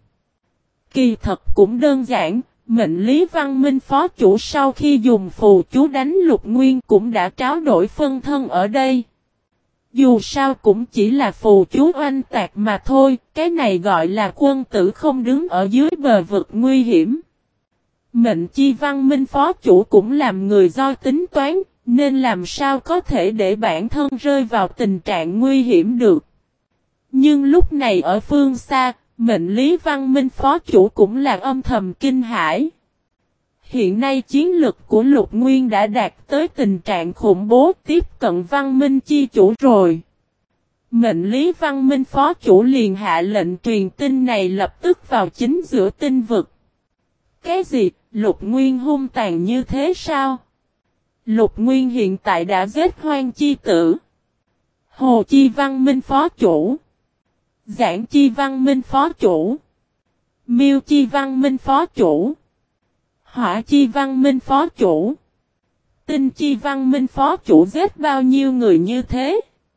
Kỳ thật cũng đơn giản, mệnh Lý Văn Minh phó chủ sau khi dùng phù chú đánh Lục Nguyên cũng đã tráo đổi phân thân ở đây. Dù sao cũng chỉ là phù chú oanh tạc mà thôi, cái này gọi là quân tử không đứng ở dưới bờ vực nguy hiểm. Mệnh Chi Văn Minh phó chủ cũng làm người do tính toán, nên làm sao có thể để bản thân rơi vào tình trạng nguy hiểm được. Nhưng lúc này ở phương xa, mệnh Lý Văn Minh phó chủ cũng là âm thầm kinh hãi. Hiện nay chiến lực của Lục Nguyên đã đạt tới tình trạng khủng bố, tiếp cận Văn Minh chi chủ rồi. Mệnh Lý Văn Minh phó chủ liền hạ lệnh truyền tin này lập tức vào chính giữa tinh vực. Cái gì? Lục Nguyên hung tàn như thế sao? Lục Nguyên hiện tại đã giết Hoang Chi Tử, Hồ Chi Văn Minh phó chủ, Giản Chi Văn Minh phó chủ, Miêu Chi Văn Minh phó chủ, Hỏa Chi Văn Minh phó chủ, Tinh Chi Văn Minh phó chủ, giết bao nhiêu người như thế?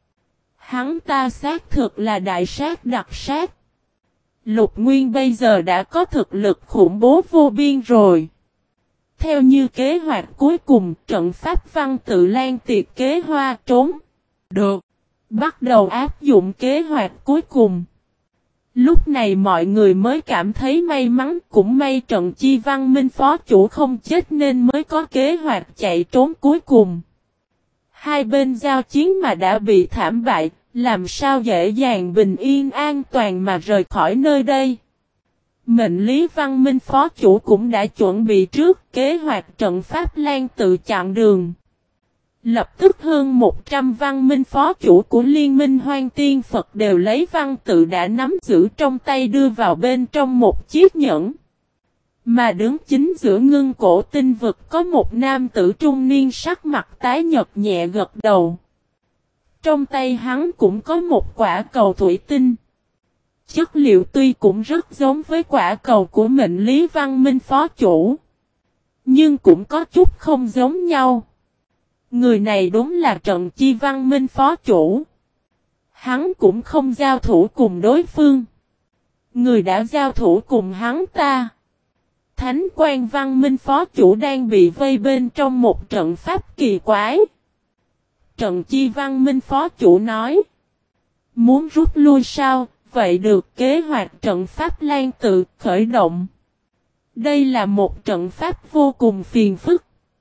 Hắn ta xác thực là đại sát đặc sát. Lục Nguyên bây giờ đã có thực lực khủng bố vô biên rồi. Theo như kế hoạch cuối cùng, trận pháp Văn Tự Lan tiệt kế hoa trốn. Được. Bắt đầu áp dụng kế hoạch cuối cùng. Lúc này mọi người mới cảm thấy may mắn, cũng may Trận Chi Văn Minh phó chủ không chết nên mới có kế hoạch chạy trốn cuối cùng. Hai bên giao chiến mà đã bị thảm bại, làm sao dễ dàng bình yên an toàn mà rời khỏi nơi đây. Mệnh Lý Văn Minh phó chủ cũng đã chuẩn bị trước kế hoạch trận pháp Lan Tự chặn đường. Lập tức hơn 100 văn minh phó chủ của Liên minh Hoang Tiên Phật đều lấy văn tự đã nắm giữ trong tay đưa vào bên trong một chiếc nhẫn. Mà đứng chính giữa ngưng cổ tinh vực có một nam tử trung niên sắc mặt tái nhợt nhẹ gật đầu. Trong tay hắn cũng có một quả cầu thủy tinh. Chất liệu tuy cũng rất giống với quả cầu của mệnh Lý Văn Minh phó chủ, nhưng cũng có chút không giống nhau. Người này đúng là Trận Chi Văn Minh phó chủ. Hắn cũng không giao thủ cùng đối phương. Người đã giao thủ cùng hắn ta, Thánh Quan Văn Minh phó chủ, đang bị vây bên trong một trận pháp kỳ quái. Trận Chi Văn Minh phó chủ nói: muốn rút lui sao? Vậy được, kế hoạch trận pháp Lan Tự khởi động. Đây là một trận pháp vô cùng phiền phức.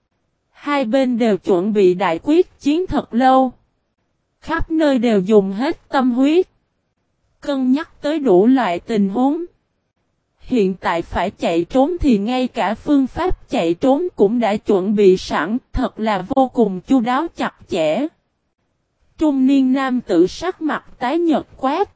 Hai bên đều chuẩn bị đại quyết chiến thật lâu. Khắp nơi đều dùng hết tâm huyết, cân nhắc tới đủ loại tình huống. Hiện tại phải chạy trốn thì ngay cả phương pháp chạy trốn cũng đã chuẩn bị sẵn, thật là vô cùng chu đáo chặt chẽ. Trung niên nam tử sắc mặt tái nhợt quát: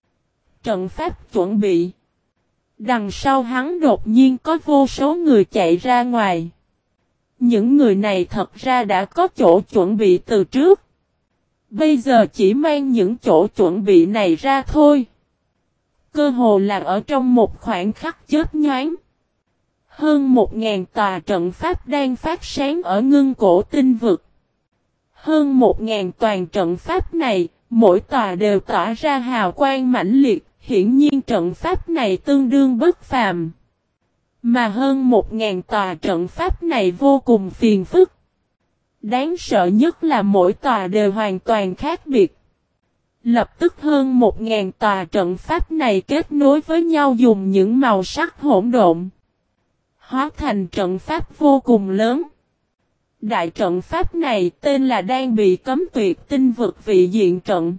trận pháp chuẩn bị. Đằng sau hắn đột nhiên có vô số người chạy ra ngoài. Những người này thật ra đã có chỗ chuẩn bị từ trước. Bây giờ chỉ mang những chỗ chuẩn bị này ra thôi. Cơ hồ là ở trong một khoảng khắc chớp nhoáng. Hơn 1000 tòa trận pháp đang phát sáng ở ngưng cổ tinh vực. Hơn 1000 toàn trận pháp này, mỗi tòa đều tỏa ra hào quang mãnh liệt, hiển nhiên trận pháp này tương đương bất phàm. Mà hơn 1000 tòa trận pháp này vô cùng phiền phức. Đáng sợ nhất là mỗi tòa đều hoàn toàn khác biệt. Lập tức hơn 1000 tòa trận pháp này kết nối với nhau dùng những màu sắc hỗn độn, hóa thành trận pháp vô cùng lớn. Đại trận pháp này tên là đang bị cấm tuyệt tinh vực vị diện trận.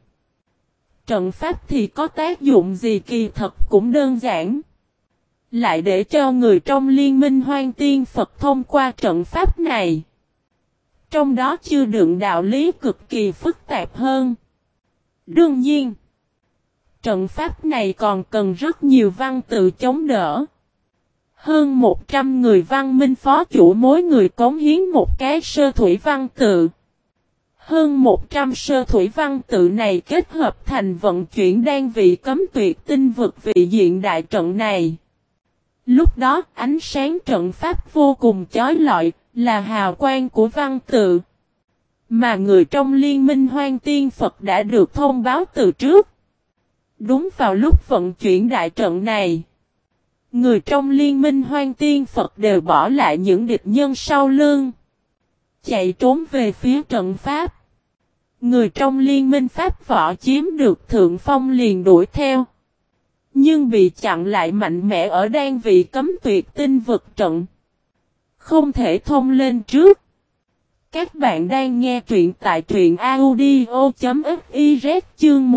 Trận pháp thì có tác dụng gì? Kỳ thật cũng đơn giản. Lại để cho người trong Liên minh Hoang Tiên Phật thông qua trận pháp này, Trong đó chưa đựng đạo lý cực kỳ phức tạp hơn. Đương nhiên, trận pháp này còn cần rất nhiều văn tự chống đỡ. Hơn 100 người văn minh phó chủ mỗi người cống hiến một cái sơ thủy văn tự. Hơn 100 sơ thủy văn tự này kết hợp thành vận chuyển đan vị cấm tuyệt tinh vực vị diện đại trận này. Lúc đó ánh sáng trận pháp vô cùng chói lọi, là hào quang của văn tự. Mà người trong liên minh Hoang Tiên Phật đã được thông báo từ trước. Đúng vào lúc vận chuyển đại trận này, người trong liên minh Hoang Tiên Phật đều bỏ lại những địch nhân sau lưng, chạy trốn về phía trận pháp. Người trong liên minh Pháp võ chiếm được thượng phong liền đuổi theo, nhưng bị chặn lại mạnh mẽ ở đan vị cấm tuyệt tinh vực trận, không thể thông lên trước. Các bạn đang nghe truyện tại truyện audio.fiz chương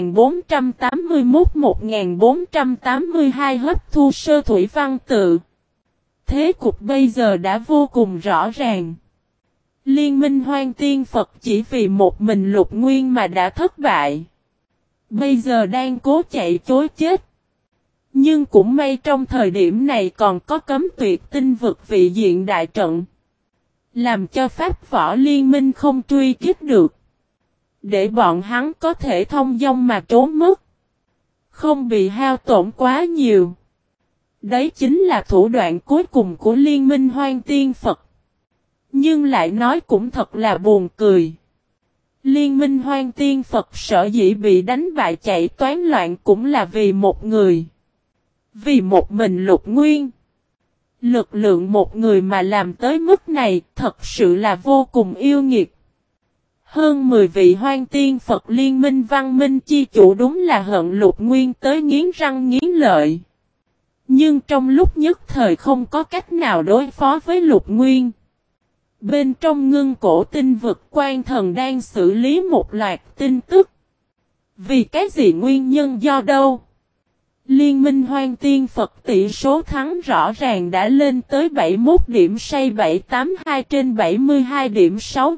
1481-1482 hấp thu sơ thủy văn tự. Thế cục bây giờ đã vô cùng rõ ràng. Liên minh Hoang Tiên Phật chỉ vì một mình Lục Nguyên mà đã thất bại. Bây giờ đang cố chạy chối chết. Nhưng cũng may trong thời điểm này còn có cấm tuyệt tinh vực vị diện đại trận, làm cho Pháp võ liên minh không truy kích được, để bọn hắn có thể thông dong mà trốn mất, không bị hao tổn quá nhiều. Đấy chính là thủ đoạn cuối cùng của liên minh Hoang Tiên Phật. Nhưng lại nói cũng thật là buồn cười. Liên minh Hoang Tiên Phật sở dĩ bị đánh bại chạy toán loạn cũng là vì một người. Vì một mình Lục Nguyên. Lực lượng một người mà làm tới mức này thật sự là vô cùng yêu nghiệt. Hơn 10 vị Hoang Tiên Phật liên minh văn minh chi chủ đúng là hận Lục Nguyên tới nghiến răng nghiến lợi. Nhưng trong lúc nhất thời không có cách nào đối phó với Lục Nguyên. Bên trong ngưng cổ tinh vực quan thần đang xử lý một loạt tin tức. Vì cái gì nguyên nhân do đâu? Liên minh Hoang Tiên Phật tỷ số thắng rõ ràng đã lên tới 71 điểm say 782 trên 72 điểm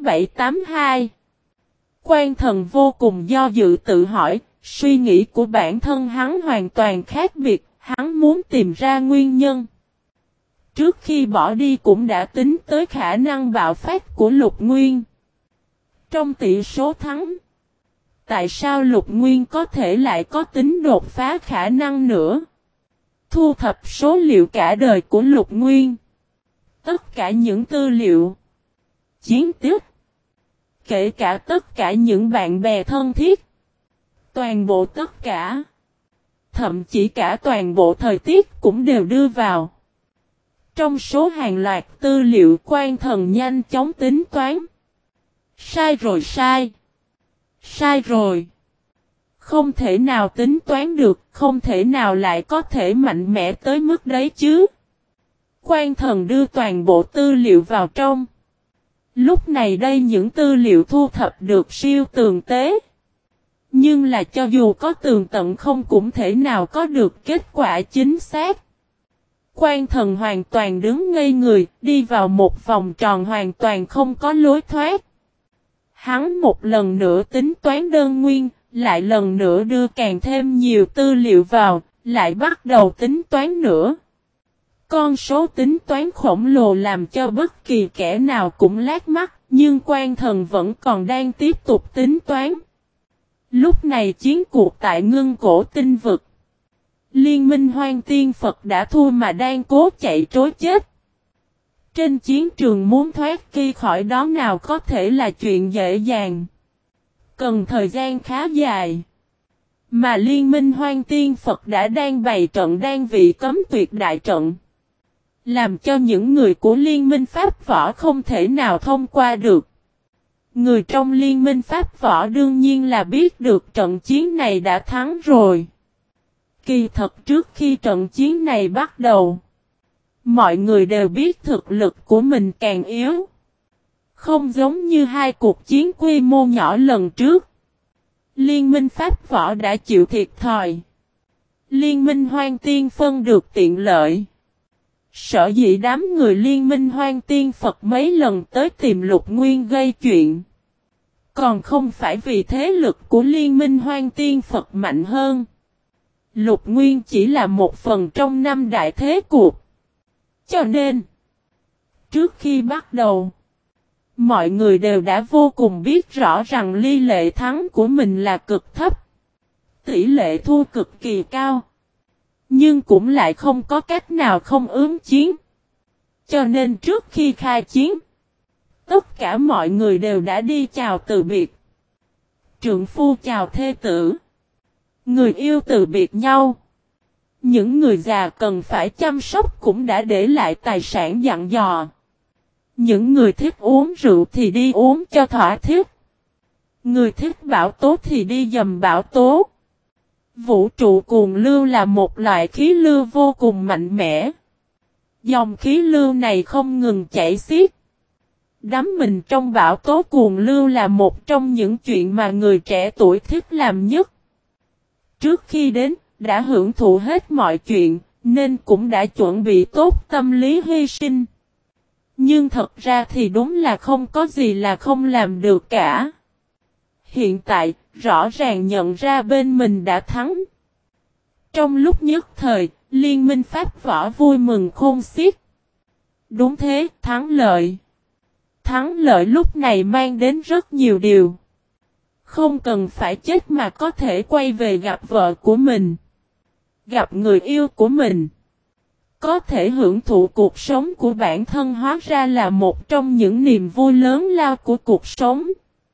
6782. Quan thần vô cùng do dự tự hỏi, suy nghĩ của bản thân hắn hoàn toàn khác biệt, hắn muốn tìm ra nguyên nhân. Trước khi bỏ đi cũng đã tính tới khả năng bạo phát của Lục Nguyên. Trong tỷ số thắng, tại sao Lục Nguyên có thể lại có tính đột phá khả năng nữa? Thu thập số liệu cả đời của Lục Nguyên. Tất cả những tư liệu, chiến tích, kể cả tất cả những bạn bè thân thiết. Toàn bộ tất cả, thậm chí cả toàn bộ thời tiết cũng đều đưa vào. Trong số hàng loạt tư liệu quan thần nhanh chóng tính toán. Sai rồi sai. Sai rồi. Không thể nào tính toán được, không thể nào lại có thể mạnh mẽ tới mức đấy chứ. Quan thần đưa toàn bộ tư liệu vào trong. Lúc này đây những tư liệu thu thập được siêu tường tế. Nhưng là cho dù có tường tận không cũng thể nào có được kết quả chính xác. Quan thần hoàn toàn đứng ngây người, đi vào một vòng tròn hoàn toàn không có lối thoát. Hắn một lần nữa tính toán đơn nguyên, lại lần nữa đưa càng thêm nhiều tư liệu vào, lại bắt đầu tính toán nữa. Con số tính toán khổng lồ làm cho bất kỳ kẻ nào cũng lác mắt, nhưng quan thần vẫn còn đang tiếp tục tính toán. Lúc này chiến cuộc tại ngưng cổ tinh vực. Liên minh Hoang Tiên Phật đã thua mà đang cố chạy trối chết. Trên chiến trường muốn thoát đi khỏi đó nào có thể là chuyện dễ dàng. Cần thời gian khá dài. Mà Liên minh Hoang Tiên Phật đã đang bày trận đang vị cấm tuyệt đại trận. Làm cho những người của Liên minh Pháp võ không thể nào thông qua được. Người trong Liên minh Pháp võ đương nhiên là biết được trận chiến này đã thắng rồi. Kỳ thật trước khi trận chiến này bắt đầu, mọi người đều biết thực lực của mình càng yếu. Không giống như hai cuộc chiến quy mô nhỏ lần trước. Liên minh Pháp võ đã chịu thiệt thòi. Liên minh Hoang Tiên phân được tiện lợi. Sở dĩ đám người liên minh Hoang Tiên Phật mấy lần tới tìm Lục Nguyên gây chuyện. Còn không phải vì thế lực của liên minh Hoang Tiên Phật mạnh hơn. Lục Nguyên chỉ là một phần trong 5 đại thế cuộc. Cho nên, trước khi bắt đầu, mọi người đều đã vô cùng biết rõ rằng ly lệ thắng của mình là cực thấp. Tỷ lệ thua cực kỳ cao. Nhưng cũng lại không có cách nào không ứng chiến. Cho nên trước khi khai chiến, tất cả mọi người đều đã đi chào từ biệt. Trượng phu chào thê tử. Người yêu từ biệt nhau. Những người già cần phải chăm sóc cũng đã để lại tài sản dặn dò. Những người thích uống rượu thì đi uống cho thỏa thích. Người thích bão tố thì đi dầm bão tố. Vũ trụ cuồng lưu là một loại khí lưu vô cùng mạnh mẽ. Dòng khí lưu này không ngừng chảy xiết. Đắm mình trong bão tố cuồng lưu là một trong những chuyện mà người trẻ tuổi thích làm nhất. Trước khi đến, đã hưởng thụ hết mọi chuyện, nên cũng đã chuẩn bị tốt tâm lý hy sinh. Nhưng thật ra thì đúng là không có gì là không làm được cả. Hiện tại, rõ ràng nhận ra bên mình đã thắng. Trong lúc nhất thời, liên minh Pháp võ vui mừng khôn xiết. Đúng thế, thắng lợi. Thắng lợi lúc này mang đến rất nhiều điều. Không cần phải chết mà có thể quay về gặp vợ của mình. Gặp người yêu của mình. Có thể hưởng thụ cuộc sống của bản thân hóa ra là một trong những niềm vui lớn lao của cuộc sống.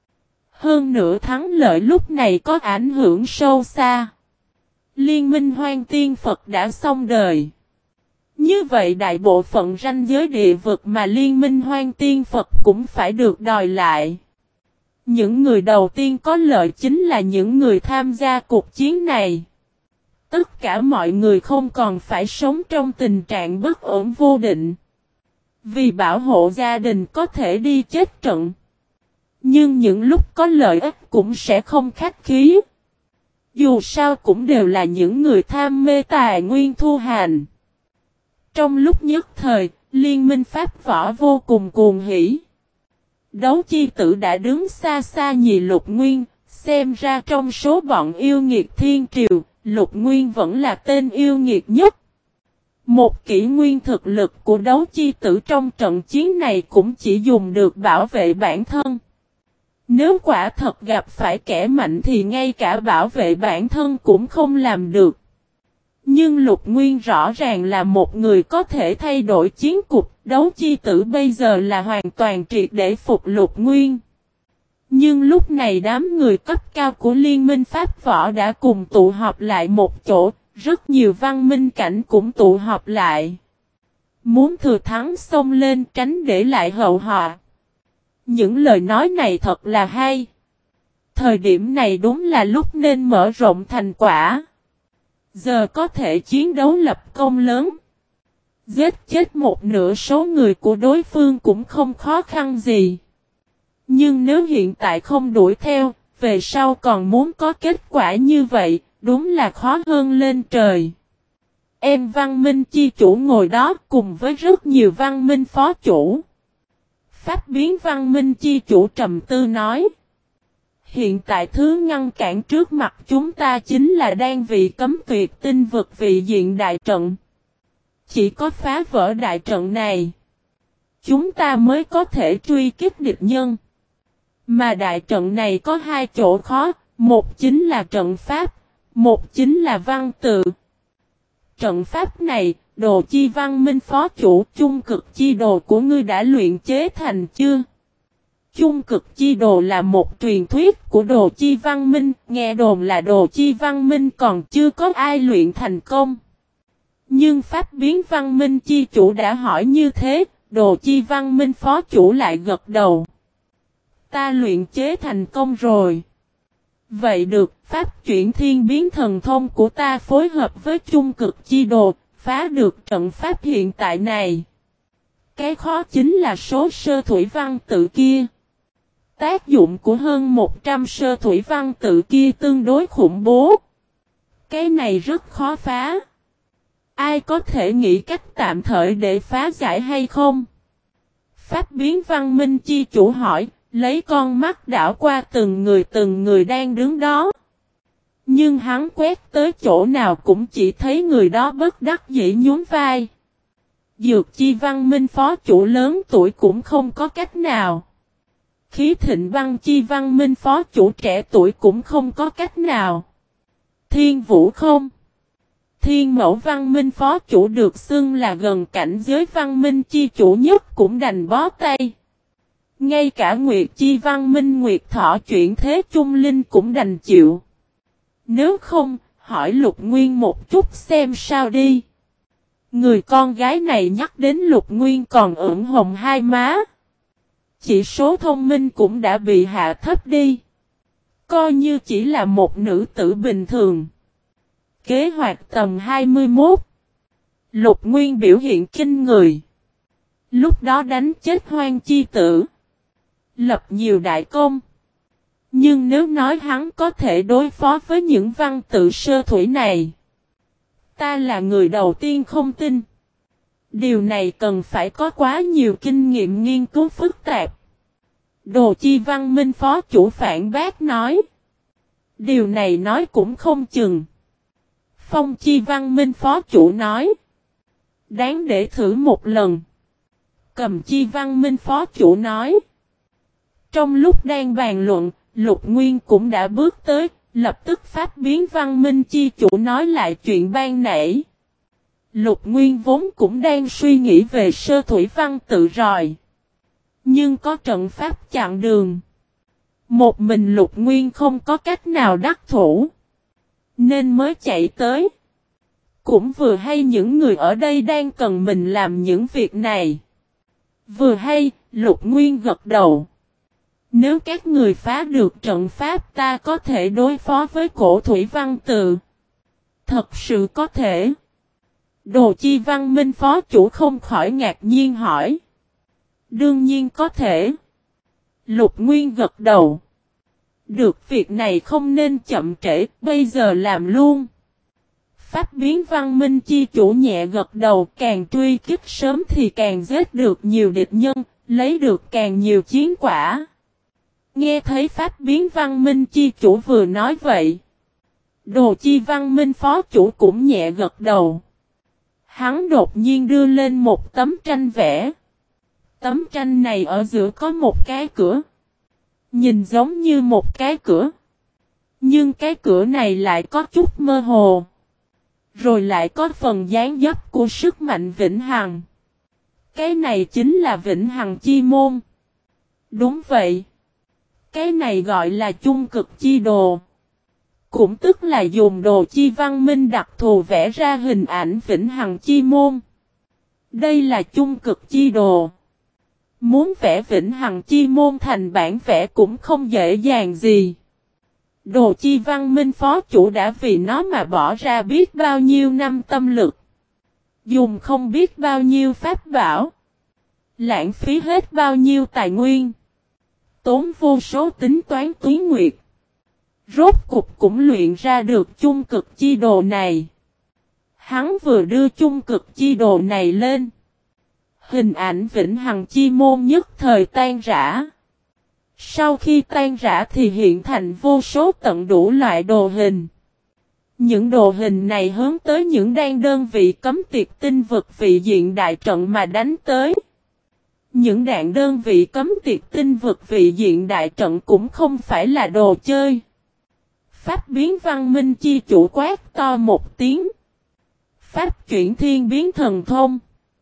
Hơn nữa thắng lợi lúc này có ảnh hưởng sâu xa. Liên minh Hoang Tiên Phật đã xong đời. Như vậy đại bộ phận ranh giới địa vực mà Liên minh Hoang Tiên Phật cũng phải được đòi lại. Những người đầu tiên có lợi chính là những người tham gia cuộc chiến này. Tất cả mọi người không còn phải sống trong tình trạng bất ổn vô định. Vì bảo hộ gia đình có thể đi chết trận. Nhưng những lúc có lợi ích cũng sẽ không khách khí. Dù sao cũng đều là những người tham mê tài nguyên thu hành. Trong lúc nhất thời, liên minh Pháp võ vô cùng cuồng hỉ. Đấu chi tử đã đứng xa xa nhìn Lục Nguyên, xem ra trong số bọn yêu nghiệt thiên triều, Lục Nguyên vẫn là tên yêu nghiệt nhất. Một kỷ nguyên thực lực của đấu chi tử trong trận chiến này cũng chỉ dùng được bảo vệ bản thân. Nếu quả thật gặp phải kẻ mạnh thì ngay cả bảo vệ bản thân cũng không làm được. Nhưng Lục Nguyên rõ ràng là một người có thể thay đổi chiến cục, đấu chi tử bây giờ là hoàn toàn triệt để phục Lục Nguyên. Nhưng lúc này đám người cấp cao của Liên minh Pháp võ đã cùng tụ họp lại một chỗ, rất nhiều văn minh cảnh cũng tụ họp lại. Muốn thừa thắng xông lên tránh để lại hậu họa. Những lời nói này thật là hay. Thời điểm này đúng là lúc nên mở rộng thành quả. Giờ có thể chiến đấu lập công lớn. Giết chết một nửa số người của đối phương cũng không khó khăn gì. Nhưng nếu hiện tại không đuổi theo, về sau còn muốn có kết quả như vậy, đúng là khó hơn lên trời. Em văn minh chi chủ ngồi đó cùng với rất nhiều văn minh phó chủ. Pháp biến văn minh chi chủ trầm tư nói. Hiện tại thứ ngăn cản trước mặt chúng ta chính là đang vì cấm tuyệt tinh vực vị diện đại trận. Chỉ có phá vỡ đại trận này, chúng ta mới có thể truy kích địch nhân. Mà đại trận này có hai chỗ khó, một chính là trận pháp, một chính là văn tự. Trận pháp này, đồ chi văn minh phó chủ chung cực chi đồ của ngươi đã luyện chế thành chưa? Chung cực chi đồ là một truyền thuyết của đồ chi văn minh, nghe đồn là đồ chi văn minh còn chưa có ai luyện thành công. Nhưng pháp biến văn minh chi chủ đã hỏi như thế, đồ chi văn minh phó chủ lại gật đầu. Ta luyện chế thành công rồi. Vậy được, pháp chuyển thiên biến thần thông của ta phối hợp với chung cực chi đồ, phá được trận pháp hiện tại này. Cái khó chính là số sơ thủy văn tự kia. Tác dụng của hơn 100 sơ thủy văn tự kia tương đối khủng bố. Cái này rất khó phá. Ai ai có thể nghĩ cách tạm thời để phá giải hay không? Pháp biến văn minh chi chủ hỏi, lấy con mắt đảo qua từng người đang đứng đó. Nhưng hắn quét tới chỗ nào cũng chỉ thấy người đó bất đắc dĩ nhún vai. Dược chi văn minh phó chủ lớn tuổi cũng không có cách nào. Khí thịnh văn chi văn minh phó chủ trẻ tuổi cũng không có cách nào. Thiên vũ không. Thiên mẫu văn minh phó chủ được xưng là gần cảnh giới văn minh chi chủ nhất cũng đành bó tay. Ngay cả Nguyệt chi văn minh Nguyệt thọ chuyển thế trung linh cũng đành chịu. Nếu không, hỏi Lục Nguyên một chút xem sao đi. Người con gái này nhắc đến Lục Nguyên còn ửng hồng hai má. Chỉ số thông minh cũng đã bị hạ thấp đi. Coi như chỉ là một nữ tử bình thường. Kế hoạch tầm 21. Lục Nguyên biểu hiện kinh người. Lúc đó đánh chết Hoang Chi Tử. Lập nhiều đại công. Nhưng nếu nói hắn có thể đối phó với những văn tự sơ thủy này. Ta là người đầu tiên không tin. Điều này cần phải có quá nhiều kinh nghiệm nghiên cứu phức tạp. Đồ Chi văn minh phó chủ phản bác nói. Điều này nói cũng không chừng. Phong Chi văn minh phó chủ nói. Đáng để thử một lần. Cầm Chi văn minh phó chủ nói. Trong lúc đang bàn luận, Lục Nguyên cũng đã bước tới, lập tức phát biến văn minh chi chủ nói lại chuyện ban nãy. Lục Nguyên vốn cũng đang suy nghĩ về sơ thủy văn tự rồi. Nhưng có trận pháp chặn đường. Một mình Lục Nguyên không có cách nào đắc thủ. Nên mới chạy tới. Cũng vừa hay những người ở đây đang cần mình làm những việc này. Vừa hay, Lục Nguyên gật đầu. Nếu các người phá được trận pháp ta có thể đối phó với cổ thủy văn tự. Thật sự có thể. Đồ Chi văn minh phó chủ không khỏi ngạc nhiên hỏi. Đương nhiên có thể. Lục Nguyên gật đầu. Được, việc này không nên chậm trễ, bây giờ làm luôn. Pháp biến văn minh chi chủ nhẹ gật đầu, càng truy kích sớm thì càng giết được nhiều địch nhân, lấy được càng nhiều chiến quả. Nghe thấy pháp biến văn minh chi chủ vừa nói vậy. Đồ Chi văn minh phó chủ cũng nhẹ gật đầu. Hắn đột nhiên đưa lên một tấm tranh vẽ. Tấm tranh này ở giữa có một cái cửa. Nhìn giống như một cái cửa. Nhưng cái cửa này lại có chút mơ hồ. Rồi lại có phần dáng dấp của sức mạnh vĩnh hằng. Cái này chính là vĩnh hằng chi môn. Đúng vậy. Cái này gọi là chung cực chi đồ. Cũng tức là dùng đồ chi văn minh đặc thù vẽ ra hình ảnh vĩnh hằng chi môn. Đây là chung cực chi đồ. Muốn vẽ vĩnh hằng chi môn thành bản vẽ cũng không dễ dàng gì. Đồ Chi văn minh phó chủ đã vì nó mà bỏ ra biết bao nhiêu năm tâm lực. Dùng không biết bao nhiêu pháp bảo. Lãng phí hết bao nhiêu tài nguyên. Tốn vô số tính toán tuyến nguyệt. Rốt cục cũng luyện ra được chung cực chi đồ này. Hắn vừa đưa chung cực chi đồ này lên. Hình ảnh vĩnh hằng chi môn nhất thời tan rã. Sau khi tan rã thì hiện thành vô số tận đủ loại đồ hình. Những đồ hình này hướng tới những đan đơn vị cấm tiệt tinh vực vị diện đại trận mà đánh tới. Những đạn đơn vị cấm tiệt tinh vực vị diện đại trận cũng không phải là đồ chơi. Pháp biến văn minh chi chủ quát to một tiếng. Pháp chuyển thiên biến thần thông.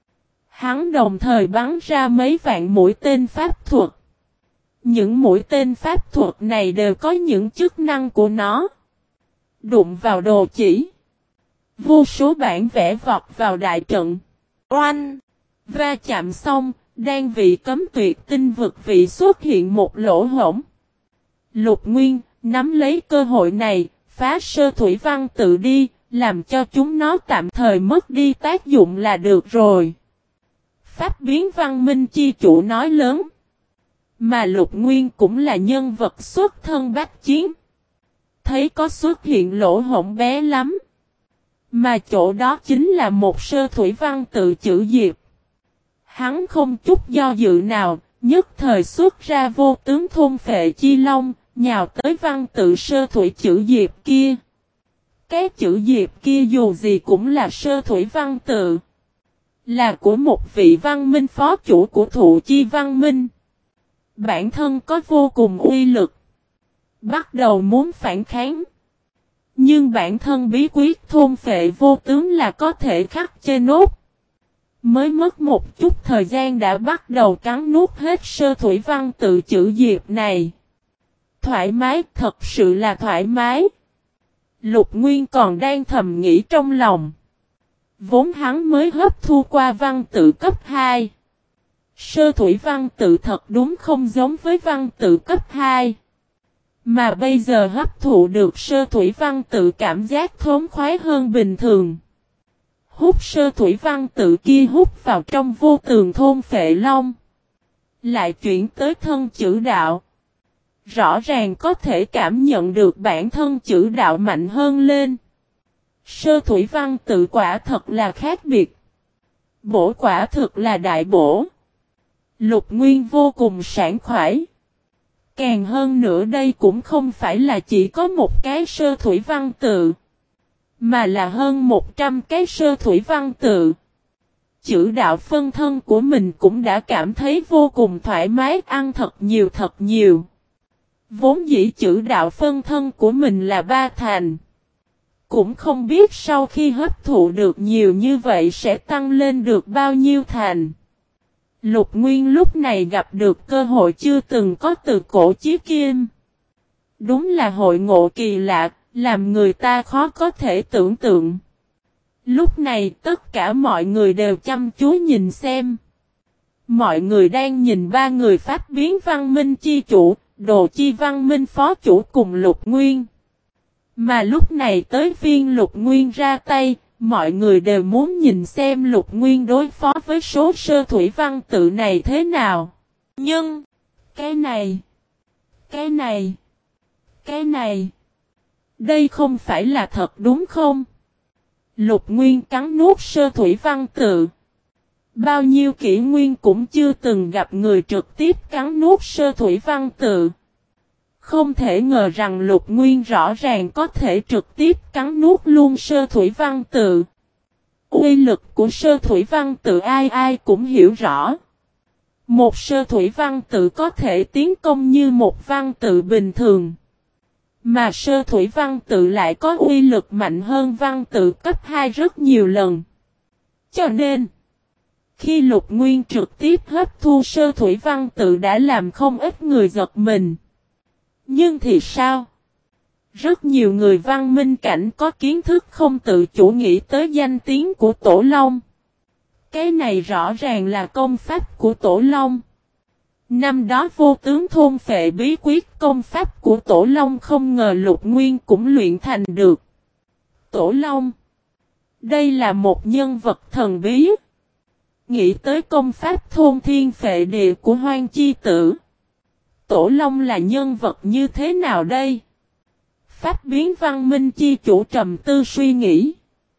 Hắn đồng thời bắn ra mấy vạn mũi tên pháp thuật. Những mũi tên pháp thuật này đều có những chức năng của nó. Đụng vào đồ chỉ. Vô số bản vẽ vọt vào đại trận. Oanh! Va chạm xong, đang vị cấm tuyệt tinh vực vị xuất hiện một lỗ hổng. Lục Nguyên, nắm lấy cơ hội này, phá sơ thủy văn tự đi, làm cho chúng nó tạm thời mất đi tác dụng là được rồi. Pháp biến văn minh chi chủ nói lớn. Mà Lục Nguyên cũng là nhân vật xuất thân bách chiến. Thấy có xuất hiện lỗ hổng bé lắm. Mà chỗ đó chính là một sơ thủy văn tự chữ Diệp. Hắn không chút do dự nào, nhất thời xuất ra vô tướng thôn phệ chi long, nhào tới văn tự sơ thủy chữ Diệp kia. Cái chữ Diệp kia dù gì cũng là sơ thủy văn tự. Là của một vị văn minh phó chủ của thụ chi văn minh. Bản thân có vô cùng uy lực. Bắt đầu muốn phản kháng. Nhưng bản thân bí quyết thôn phệ vô tướng là có thể khắc chê nốt. Mới mất một chút thời gian đã bắt đầu cắn nuốt hết sơ thủy văn tự chữ Diệp này. Thoải mái, thật sự là thoải mái. Lục Nguyên còn đang thầm nghĩ trong lòng. Vốn hắn mới hấp thu qua văn tự cấp 2. Sơ thủy văn tự thật đúng không giống với văn tự cấp 2. Mà bây giờ hấp thụ được sơ thủy văn tự cảm giác thống khoái hơn bình thường. Hút sơ thủy văn tự kia hút vào trong vô tường thôn phệ long. Lại chuyển tới thân chữ đạo. Rõ ràng có thể cảm nhận được bản thân chữ đạo mạnh hơn lên. Sơ thủy văn tự quả thật là khác biệt. Bổ quả thực là đại bổ. Lục Nguyên vô cùng sảng khoái. Càng hơn nữa đây cũng không phải là chỉ có một cái sơ thủy văn tự. Mà là hơn 100 cái sơ thủy văn tự. Chữ đạo phân thân của mình cũng đã cảm thấy vô cùng thoải mái, ăn thật nhiều. Vốn dĩ chữ đạo phân thân của mình là 3 thành. Cũng không biết sau khi hấp thụ được nhiều như vậy sẽ tăng lên được bao nhiêu thành. Lục Nguyên lúc này gặp được cơ hội chưa từng có từ cổ chí kim. Đúng là hội ngộ kỳ lạ, làm người ta khó có thể tưởng tượng. Lúc này tất cả mọi người đều chăm chú nhìn xem. Mọi người đang nhìn 3 người pháp biến văn minh chi chủ, đồ chi văn minh phó chủ cùng Lục Nguyên. Mà lúc này tới phiên Lục Nguyên ra tay, mọi người đều muốn nhìn xem Lục Nguyên đối phó với số sơ thủy văn tự này thế nào. Nhưng, cái này, đây không phải là thật đúng không? Lục Nguyên cắn nuốt sơ thủy văn tự. Bao nhiêu kỷ nguyên cũng chưa từng gặp người trực tiếp cắn nuốt sơ thủy văn tự. Không thể ngờ rằng Lục Nguyên rõ ràng có thể trực tiếp cắn nuốt luôn sơ thủy văn tự. Uy lực của sơ thủy văn tự ai cũng hiểu rõ. Một sơ thủy văn tự có thể tiến công như một văn tự bình thường. Mà sơ thủy văn tự lại có uy lực mạnh hơn văn tự cấp 2 rất nhiều lần. Cho nên, khi Lục Nguyên trực tiếp hấp thu sơ thủy văn tự đã làm không ít người giật mình. Nhưng thì sao? Rất nhiều người văn minh cảnh có kiến thức không tự chủ nghĩ tới danh tiếng của Tổ Long. Cái này rõ ràng là công pháp của Tổ Long. Năm đó vô tướng thôn phệ bí quyết công pháp của Tổ Long không ngờ Lục Nguyên cũng luyện thành được. Tổ Long. Đây là một nhân vật thần bí. Nghĩ tới công pháp thôn thiên phệ địa của Hoang Chi Tử. Tổ Long là nhân vật như thế nào đây? Pháp biến văn minh chi chủ trầm tư suy nghĩ.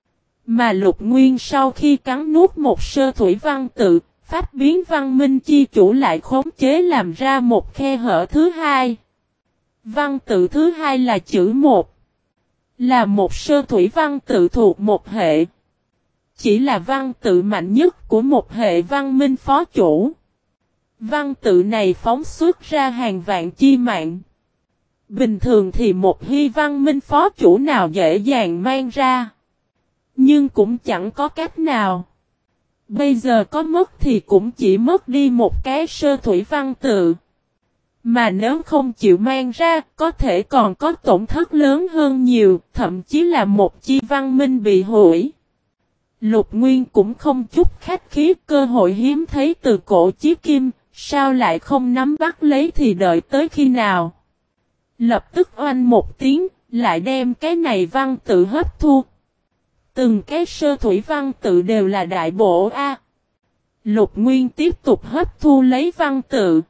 Mà Lục Nguyên sau khi cắn nuốt một sơ thủy văn tự, pháp biến văn minh chi chủ lại khống chế làm ra một khe hở thứ hai. Văn tự thứ hai là chữ 1. Là một sơ thủy văn tự thuộc một hệ. Chỉ là văn tự mạnh nhất của một hệ văn minh phó chủ. Văn tự này phóng xuất ra hàng vạn chi mạng. Bình thường thì một hy văn minh phó chủ nào dễ dàng mang ra. Nhưng cũng chẳng có cách nào. Bây giờ có mất thì cũng chỉ mất đi một cái sơ thủy văn tự. Mà nếu không chịu mang ra, có thể còn có tổn thất lớn hơn nhiều, thậm chí là một chi văn minh bị hủy. Lục Nguyên cũng không chút khách khí, cơ hội hiếm thấy từ cổ chí kim, sao lại không nắm bắt lấy thì đợi tới khi nào. Lập tức oanh một tiếng, lại đem cái này văn tự hấp thu. Từng cái sơ thủy văn tự đều là đại bổ A. Lục Nguyên tiếp tục hấp thu lấy văn tự.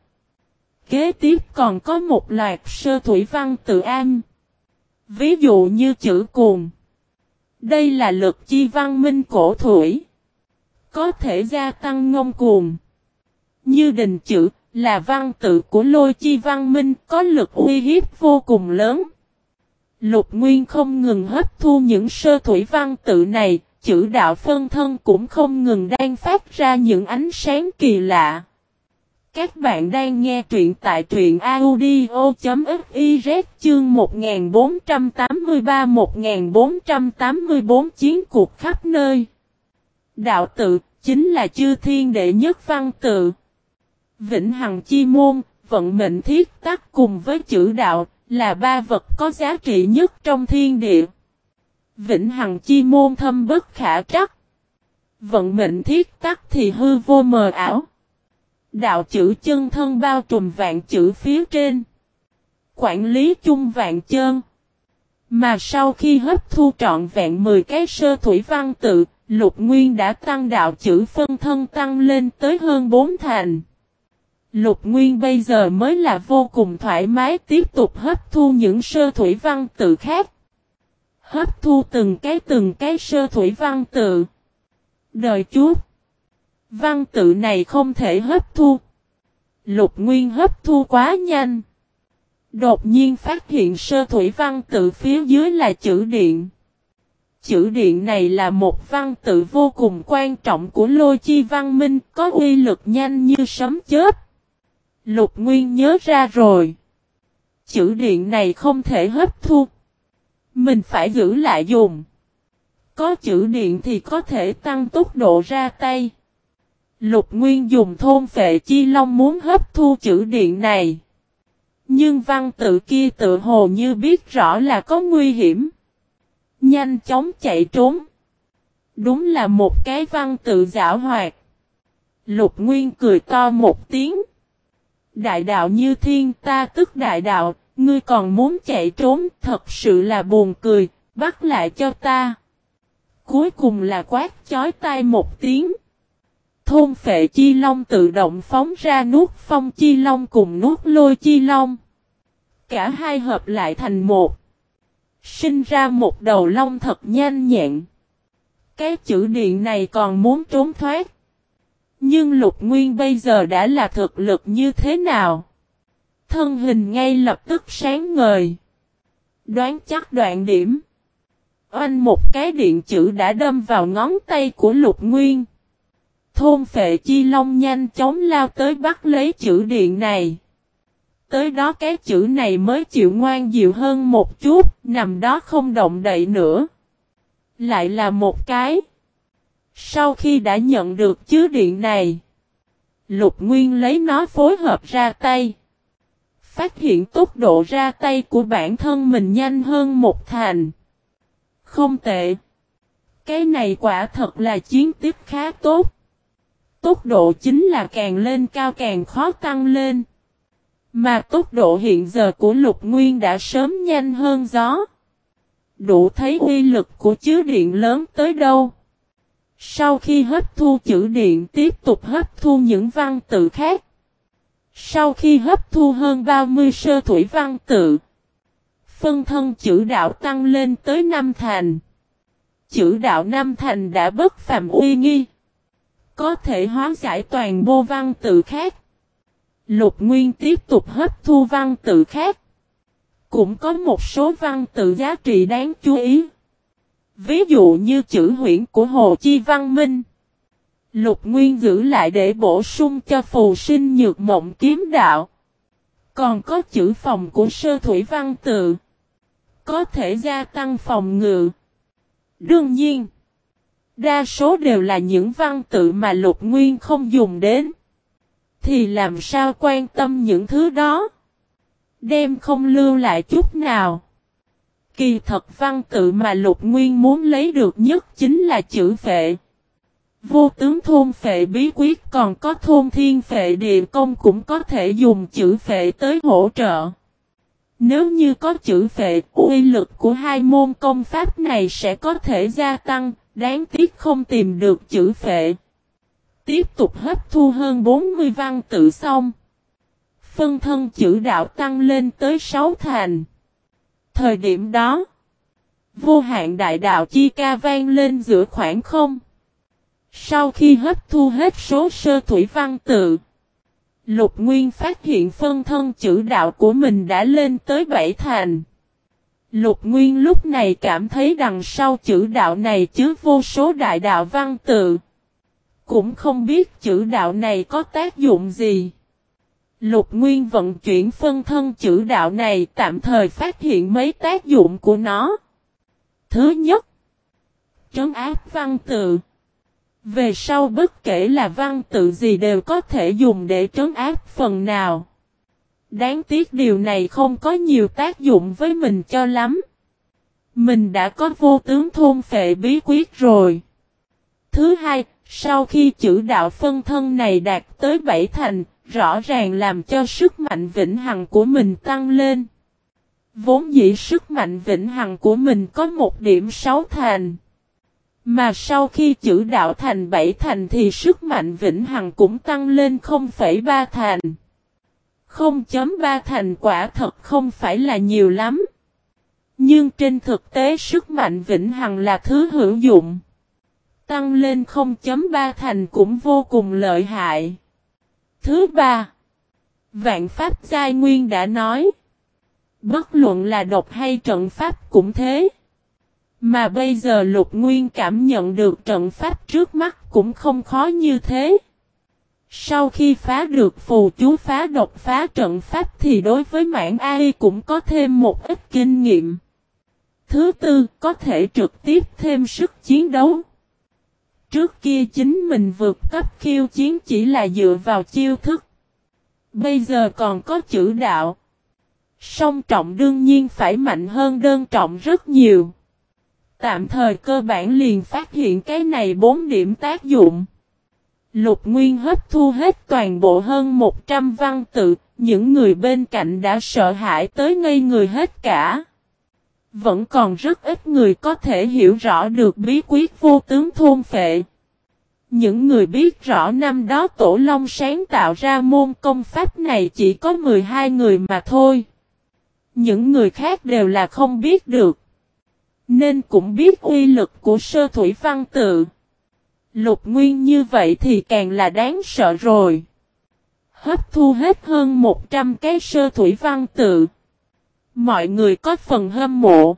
Kế tiếp còn có một loạt sơ thủy văn tự am. Ví dụ như chữ cuồng. Đây là lực chi văn minh cổ thủy. Có thể gia tăng ngông cuồng. Như đình chữ là văn tự của lôi chi văn minh có lực uy hiếp vô cùng lớn. Lục Nguyên không ngừng hấp thu những sơ thủy văn tự này, chữ đạo phân thân cũng không ngừng đang phát ra những ánh sáng kỳ lạ. Các bạn đang nghe truyện tại truyện audio.fiz chương 1483-1484 chiến cuộc khắp nơi. Đạo tự chính là chư thiên đệ nhất văn tự. Vĩnh hằng chi môn, vận mệnh thiết tắc cùng với chữ đạo là ba vật có giá trị nhất trong thiên địa. Vĩnh hằng chi môn thâm bất khả trắc. Vận mệnh thiết tắc thì hư vô mờ ảo. Đạo chữ chân thân bao trùm vạn chữ phía trên. Quản lý chung vạn chân. Mà sau khi hấp thu trọn vẹn 10 cái sơ thủy văn tự, Lục Nguyên đã tăng đạo chữ phân thân tăng lên tới hơn 4 thành. Lục Nguyên bây giờ mới là vô cùng thoải mái tiếp tục hấp thu những sơ thủy văn tự khác. Hấp thu từng cái sơ thủy văn tự. Đợi chút. Văn tự này không thể hấp thu. Lục Nguyên hấp thu quá nhanh. Đột nhiên phát hiện sơ thủy văn tự phía dưới là chữ điện. Chữ điện này là một văn tự vô cùng quan trọng của lôi chi văn minh, có uy lực nhanh như sấm chớp. Lục Nguyên nhớ ra rồi. Chữ điện này không thể hấp thu. Mình phải giữ lại dùng. Có chữ điện thì có thể tăng tốc độ ra tay. Lục Nguyên dùng thôn phệ chi long muốn hấp thu chữ điện này. Nhưng văn tự kia tự hồ như biết rõ là có nguy hiểm. Nhanh chóng chạy trốn. Đúng là một cái văn tự giảo hoạt. Lục Nguyên cười to một tiếng. Đại đạo như thiên, ta tức đại đạo, ngươi còn muốn chạy trốn, thật sự là buồn cười, bắt lại cho ta. Cuối cùng là quát chói tai một tiếng. Thôn phệ chi long tự động phóng ra nuốt phong chi long cùng nuốt lôi chi long. Cả hai hợp lại thành một. Sinh ra một đầu long thật nhanh nhẹn. Cái chữ điện này còn muốn trốn thoát. Nhưng Lục Nguyên bây giờ đã là thực lực như thế nào? Thân hình ngay lập tức sáng ngời. Đoán chắc đoạn điểm. Oanh một cái điện chữ đã đâm vào ngón tay của Lục Nguyên. Thôn phệ chi long nhanh chóng lao tới bắt lấy chữ điện này. Tới đó cái chữ này mới chịu ngoan dịu hơn một chút, nằm đó không động đậy nữa. Lại là một cái. Sau khi đã nhận được chữ điện này, Lục Nguyên lấy nó phối hợp ra tay. Phát hiện tốc độ ra tay của bản thân mình nhanh hơn một thành. Không tệ. Cái này quả thật là chiến tích khá tốt. Tốc độ chính là càng lên cao càng khó tăng lên. Mà tốc độ hiện giờ của Lục Nguyên đã sớm nhanh hơn gió. Đủ thấy uy lực của chữ điện lớn tới đâu. Sau khi hấp thu chữ điện tiếp tục hấp thu những văn tự khác. Sau khi hấp thu hơn 30 sơ thủy văn tự, phân thân chữ đạo tăng lên tới 5 thành. Chữ đạo 5 thành đã bất phàm uy nghi. Có thể hóa giải toàn bộ văn tự khác. Lục Nguyên tiếp tục hấp thu văn tự khác. Cũng có một số văn tự giá trị đáng chú ý. Ví dụ như chữ huyễn của Hồ Chi Văn Minh. Lục Nguyên giữ lại để bổ sung cho phù sinh nhược mộng kiếm đạo. Còn có chữ phòng của sơ thủy văn tự. Có thể gia tăng phòng ngự. Đương nhiên, đa số đều là những văn tự mà Lục Nguyên không dùng đến. Thì làm sao quan tâm những thứ đó? Đem không lưu lại chút nào. Kỳ thật văn tự mà Lục Nguyên muốn lấy được nhất chính là chữ phệ. Vô tướng thôn phệ bí quyết còn có thôn thiên phệ địa công cũng có thể dùng chữ phệ tới hỗ trợ. Nếu như có chữ phệ, uy lực của hai môn công pháp này sẽ có thể gia tăng, đáng tiếc không tìm được chữ phệ. Tiếp tục hấp thu hơn 40 văn tự xong. Phân thân chữ đạo tăng lên tới 6 thành. Thời điểm đó, Vô hạn đại đạo chi ca vang lên giữa khoảng không. Sau khi hấp thu hết số sơ thủy văn tự, Lục Nguyên phát hiện phân thân chữ đạo của mình đã lên tới 7 thành. Lục Nguyên lúc này cảm thấy đằng sau chữ đạo này chứa vô số đại đạo văn tự. Cũng không biết chữ đạo này có tác dụng gì. Lục Nguyên vận chuyển phân thân chữ đạo này tạm thời phát hiện mấy tác dụng của nó. Thứ nhất, trấn áp văn tự. Về sau bất kể là văn tự gì đều có thể dùng để trấn áp phần nào. Đáng tiếc điều này không có nhiều tác dụng với mình cho lắm. Mình đã có vô tướng thôn phệ bí quyết rồi. Thứ hai, sau khi chữ đạo phân thân này đạt tới 7 thành, rõ ràng làm cho sức mạnh vĩnh hằng của mình tăng lên. Vốn dĩ sức mạnh vĩnh hằng của mình có 1,6 thành. Mà sau khi chữ đạo thành 7 thành thì sức mạnh vĩnh hằng cũng tăng lên 0,3 thành. 0,3 thành quả thật không phải là nhiều lắm. Nhưng trên thực tế sức mạnh vĩnh hằng là thứ hữu dụng. Tăng lên 0,3 thành cũng vô cùng lợi hại. Thứ ba, Vạn Pháp Giai Nguyên đã nói. Bất luận là độc hay trận pháp cũng thế. Mà bây giờ Lục Nguyên cảm nhận được trận pháp trước mắt cũng không khó như thế. Sau khi phá được phù chú phá độc phá trận pháp thì đối với mảng AI cũng có thêm một ít kinh nghiệm. Thứ tư, có thể trực tiếp thêm sức chiến đấu. Trước kia chính mình vượt cấp khiêu chiến chỉ là dựa vào chiêu thức. Bây giờ còn có chữ đạo. Song trọng đương nhiên phải mạnh hơn đơn trọng rất nhiều. Tạm thời cơ bản liền phát hiện cái này 4 điểm tác dụng. Lục Nguyên hấp thu hết toàn bộ hơn 100 văn tự, những người bên cạnh đã sợ hãi tới ngây người hết cả. Vẫn còn rất ít người có thể hiểu rõ được bí quyết vô tướng thôn phệ. Những người biết rõ năm đó Tổ Long sáng tạo ra môn công pháp này chỉ có 12 người mà thôi. Những người khác đều là không biết được. Nên cũng biết uy lực của sơ thủy văn tự. Lục Nguyên như vậy thì càng là đáng sợ rồi. Hấp thu hết hơn 100 cái sơ thủy văn tự. Mọi người có phần hâm mộ.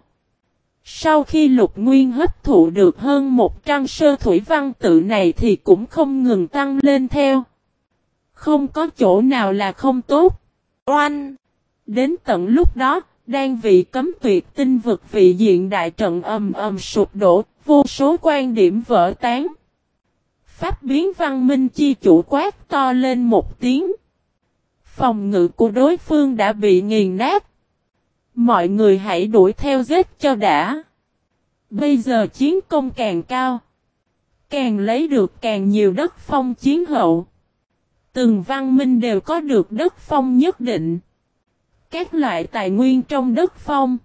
Sau khi Lục Nguyên hấp thụ được hơn 100 sơ thủy văn tự này thì cũng không ngừng tăng lên theo. Không có chỗ nào là không tốt. Oanh! Đến tận lúc đó, đang vị cấm tuyệt tinh vực vị diện đại trận ầm ầm sụp đổ, vô số quan điểm vỡ tán. Pháp biến văn minh chi chủ quát to lên một tiếng. Phòng ngự của đối phương đã bị nghiền nát. Mọi người hãy đuổi theo giết cho đã. Bây giờ chiến công càng cao. Càng lấy được càng nhiều đất phong chiến hậu. Từng văn minh đều có được đất phong nhất định. Các loại tài nguyên trong đất phong.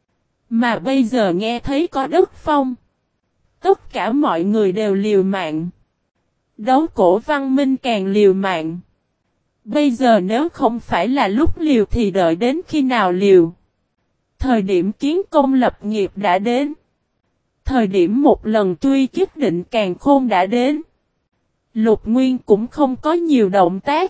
Mà bây giờ nghe thấy có đất phong. Tất cả mọi người đều liều mạng. Đấu cổ văn minh càng liều mạng. Bây giờ nếu không phải là lúc liều thì đợi đến khi nào liều. Thời điểm kiến công lập nghiệp đã đến. Thời điểm một lần truy kích định càn khôn đã đến. Lục Nguyên cũng không có nhiều động tác.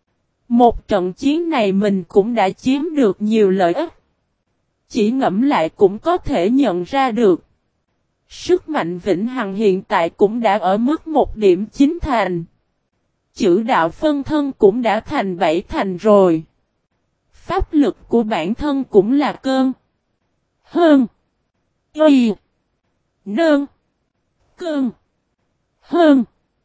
Một trận chiến này mình cũng đã chiếm được nhiều lợi ích. Chỉ ngẫm lại cũng có thể nhận ra được. Sức mạnh vĩnh hằng hiện tại cũng đã ở mức 1,9 thành. Chữ đạo phân thân cũng đã thành 7 thành rồi. Pháp lực của bản thân cũng là cơn. Hơn. Y. Nơn. Cơn. Hơn.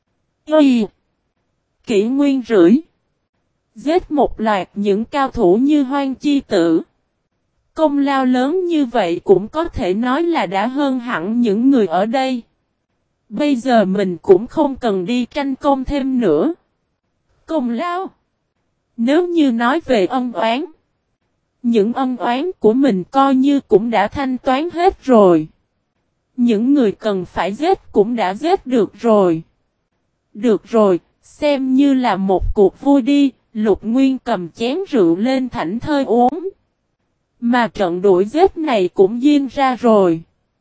Y. Kỷ nguyên rưỡi. Giết một loạt những cao thủ như Hoang Chi Tử. Công lao lớn như vậy cũng có thể nói là đã hơn hẳn những người ở đây. Bây giờ mình cũng không cần đi tranh công thêm nữa. Công lao. Nếu như nói về ân oán. Những ân oán của mình coi như cũng đã thanh toán hết rồi. Những người cần phải giết cũng đã giết được rồi. Được rồi, xem như là một cuộc vui đi. Lục Nguyên cầm chén rượu lên thảnh thơi uống. Mà trận đuổi giết này cũng diễn ra rồi.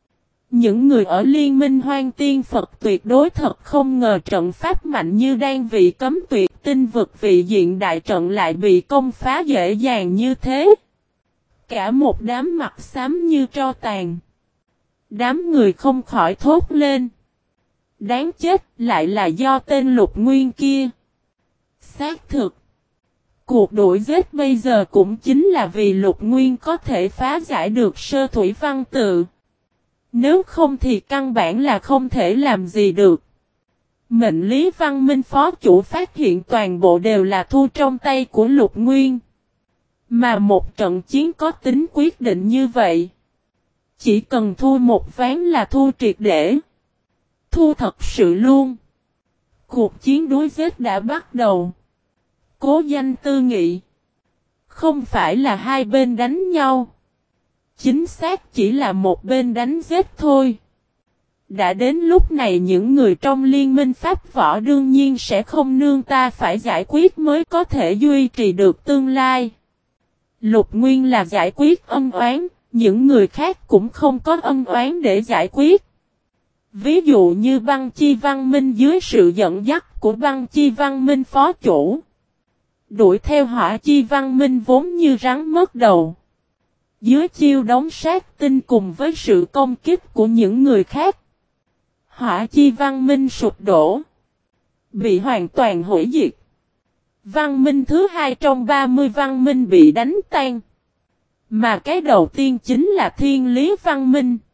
Những người ở Liên minh Hoang Tiên Phật tuyệt đối thật không ngờ trận pháp mạnh như Đan Vị Cấm Tuyệt Tinh Vực Vị Diện Đại Trận lại bị công phá dễ dàng như thế. Cả một đám mặt xám như tro tàn. Đám người không khỏi thốt lên. Đáng chết, lại là do tên Lục Nguyên kia. Xác thực. Cuộc đuổi giết bây giờ cũng chính là vì Lục Nguyên có thể phá giải được sơ thủy văn tự. Nếu không thì căn bản là không thể làm gì được. Mệnh lý văn minh phó chủ phát hiện toàn bộ đều là thu trong tay của Lục Nguyên. Mà một trận chiến có tính quyết định như vậy. Chỉ cần thu một ván là thu triệt để. Thu thật sự luôn. Cuộc chiến đối giết đã bắt đầu. Cố Danh tư nghị. Không phải là hai bên đánh nhau. Chính xác chỉ là một bên đánh giết thôi. Đã đến lúc này những người trong liên minh pháp võ đương nhiên sẽ không nương ta phải giải quyết mới có thể duy trì được tương lai. Lục Nguyên là giải quyết ân oán, những người khác cũng không có ân oán để giải quyết. Ví dụ như Băng Chi Văn Minh dưới sự dẫn dắt của Băng Chi Văn Minh phó chủ. Đuổi theo Hỏa Chi Văn Minh vốn như rắn mất đầu. Dưới chiêu đóng sát tinh cùng với sự công kích của những người khác. Hỏa Chi Văn Minh sụp đổ. Bị hoàn toàn hủy diệt. Văn minh thứ hai trong 30 văn minh bị đánh tan. Mà cái đầu tiên chính là Thiên Lý Văn Minh.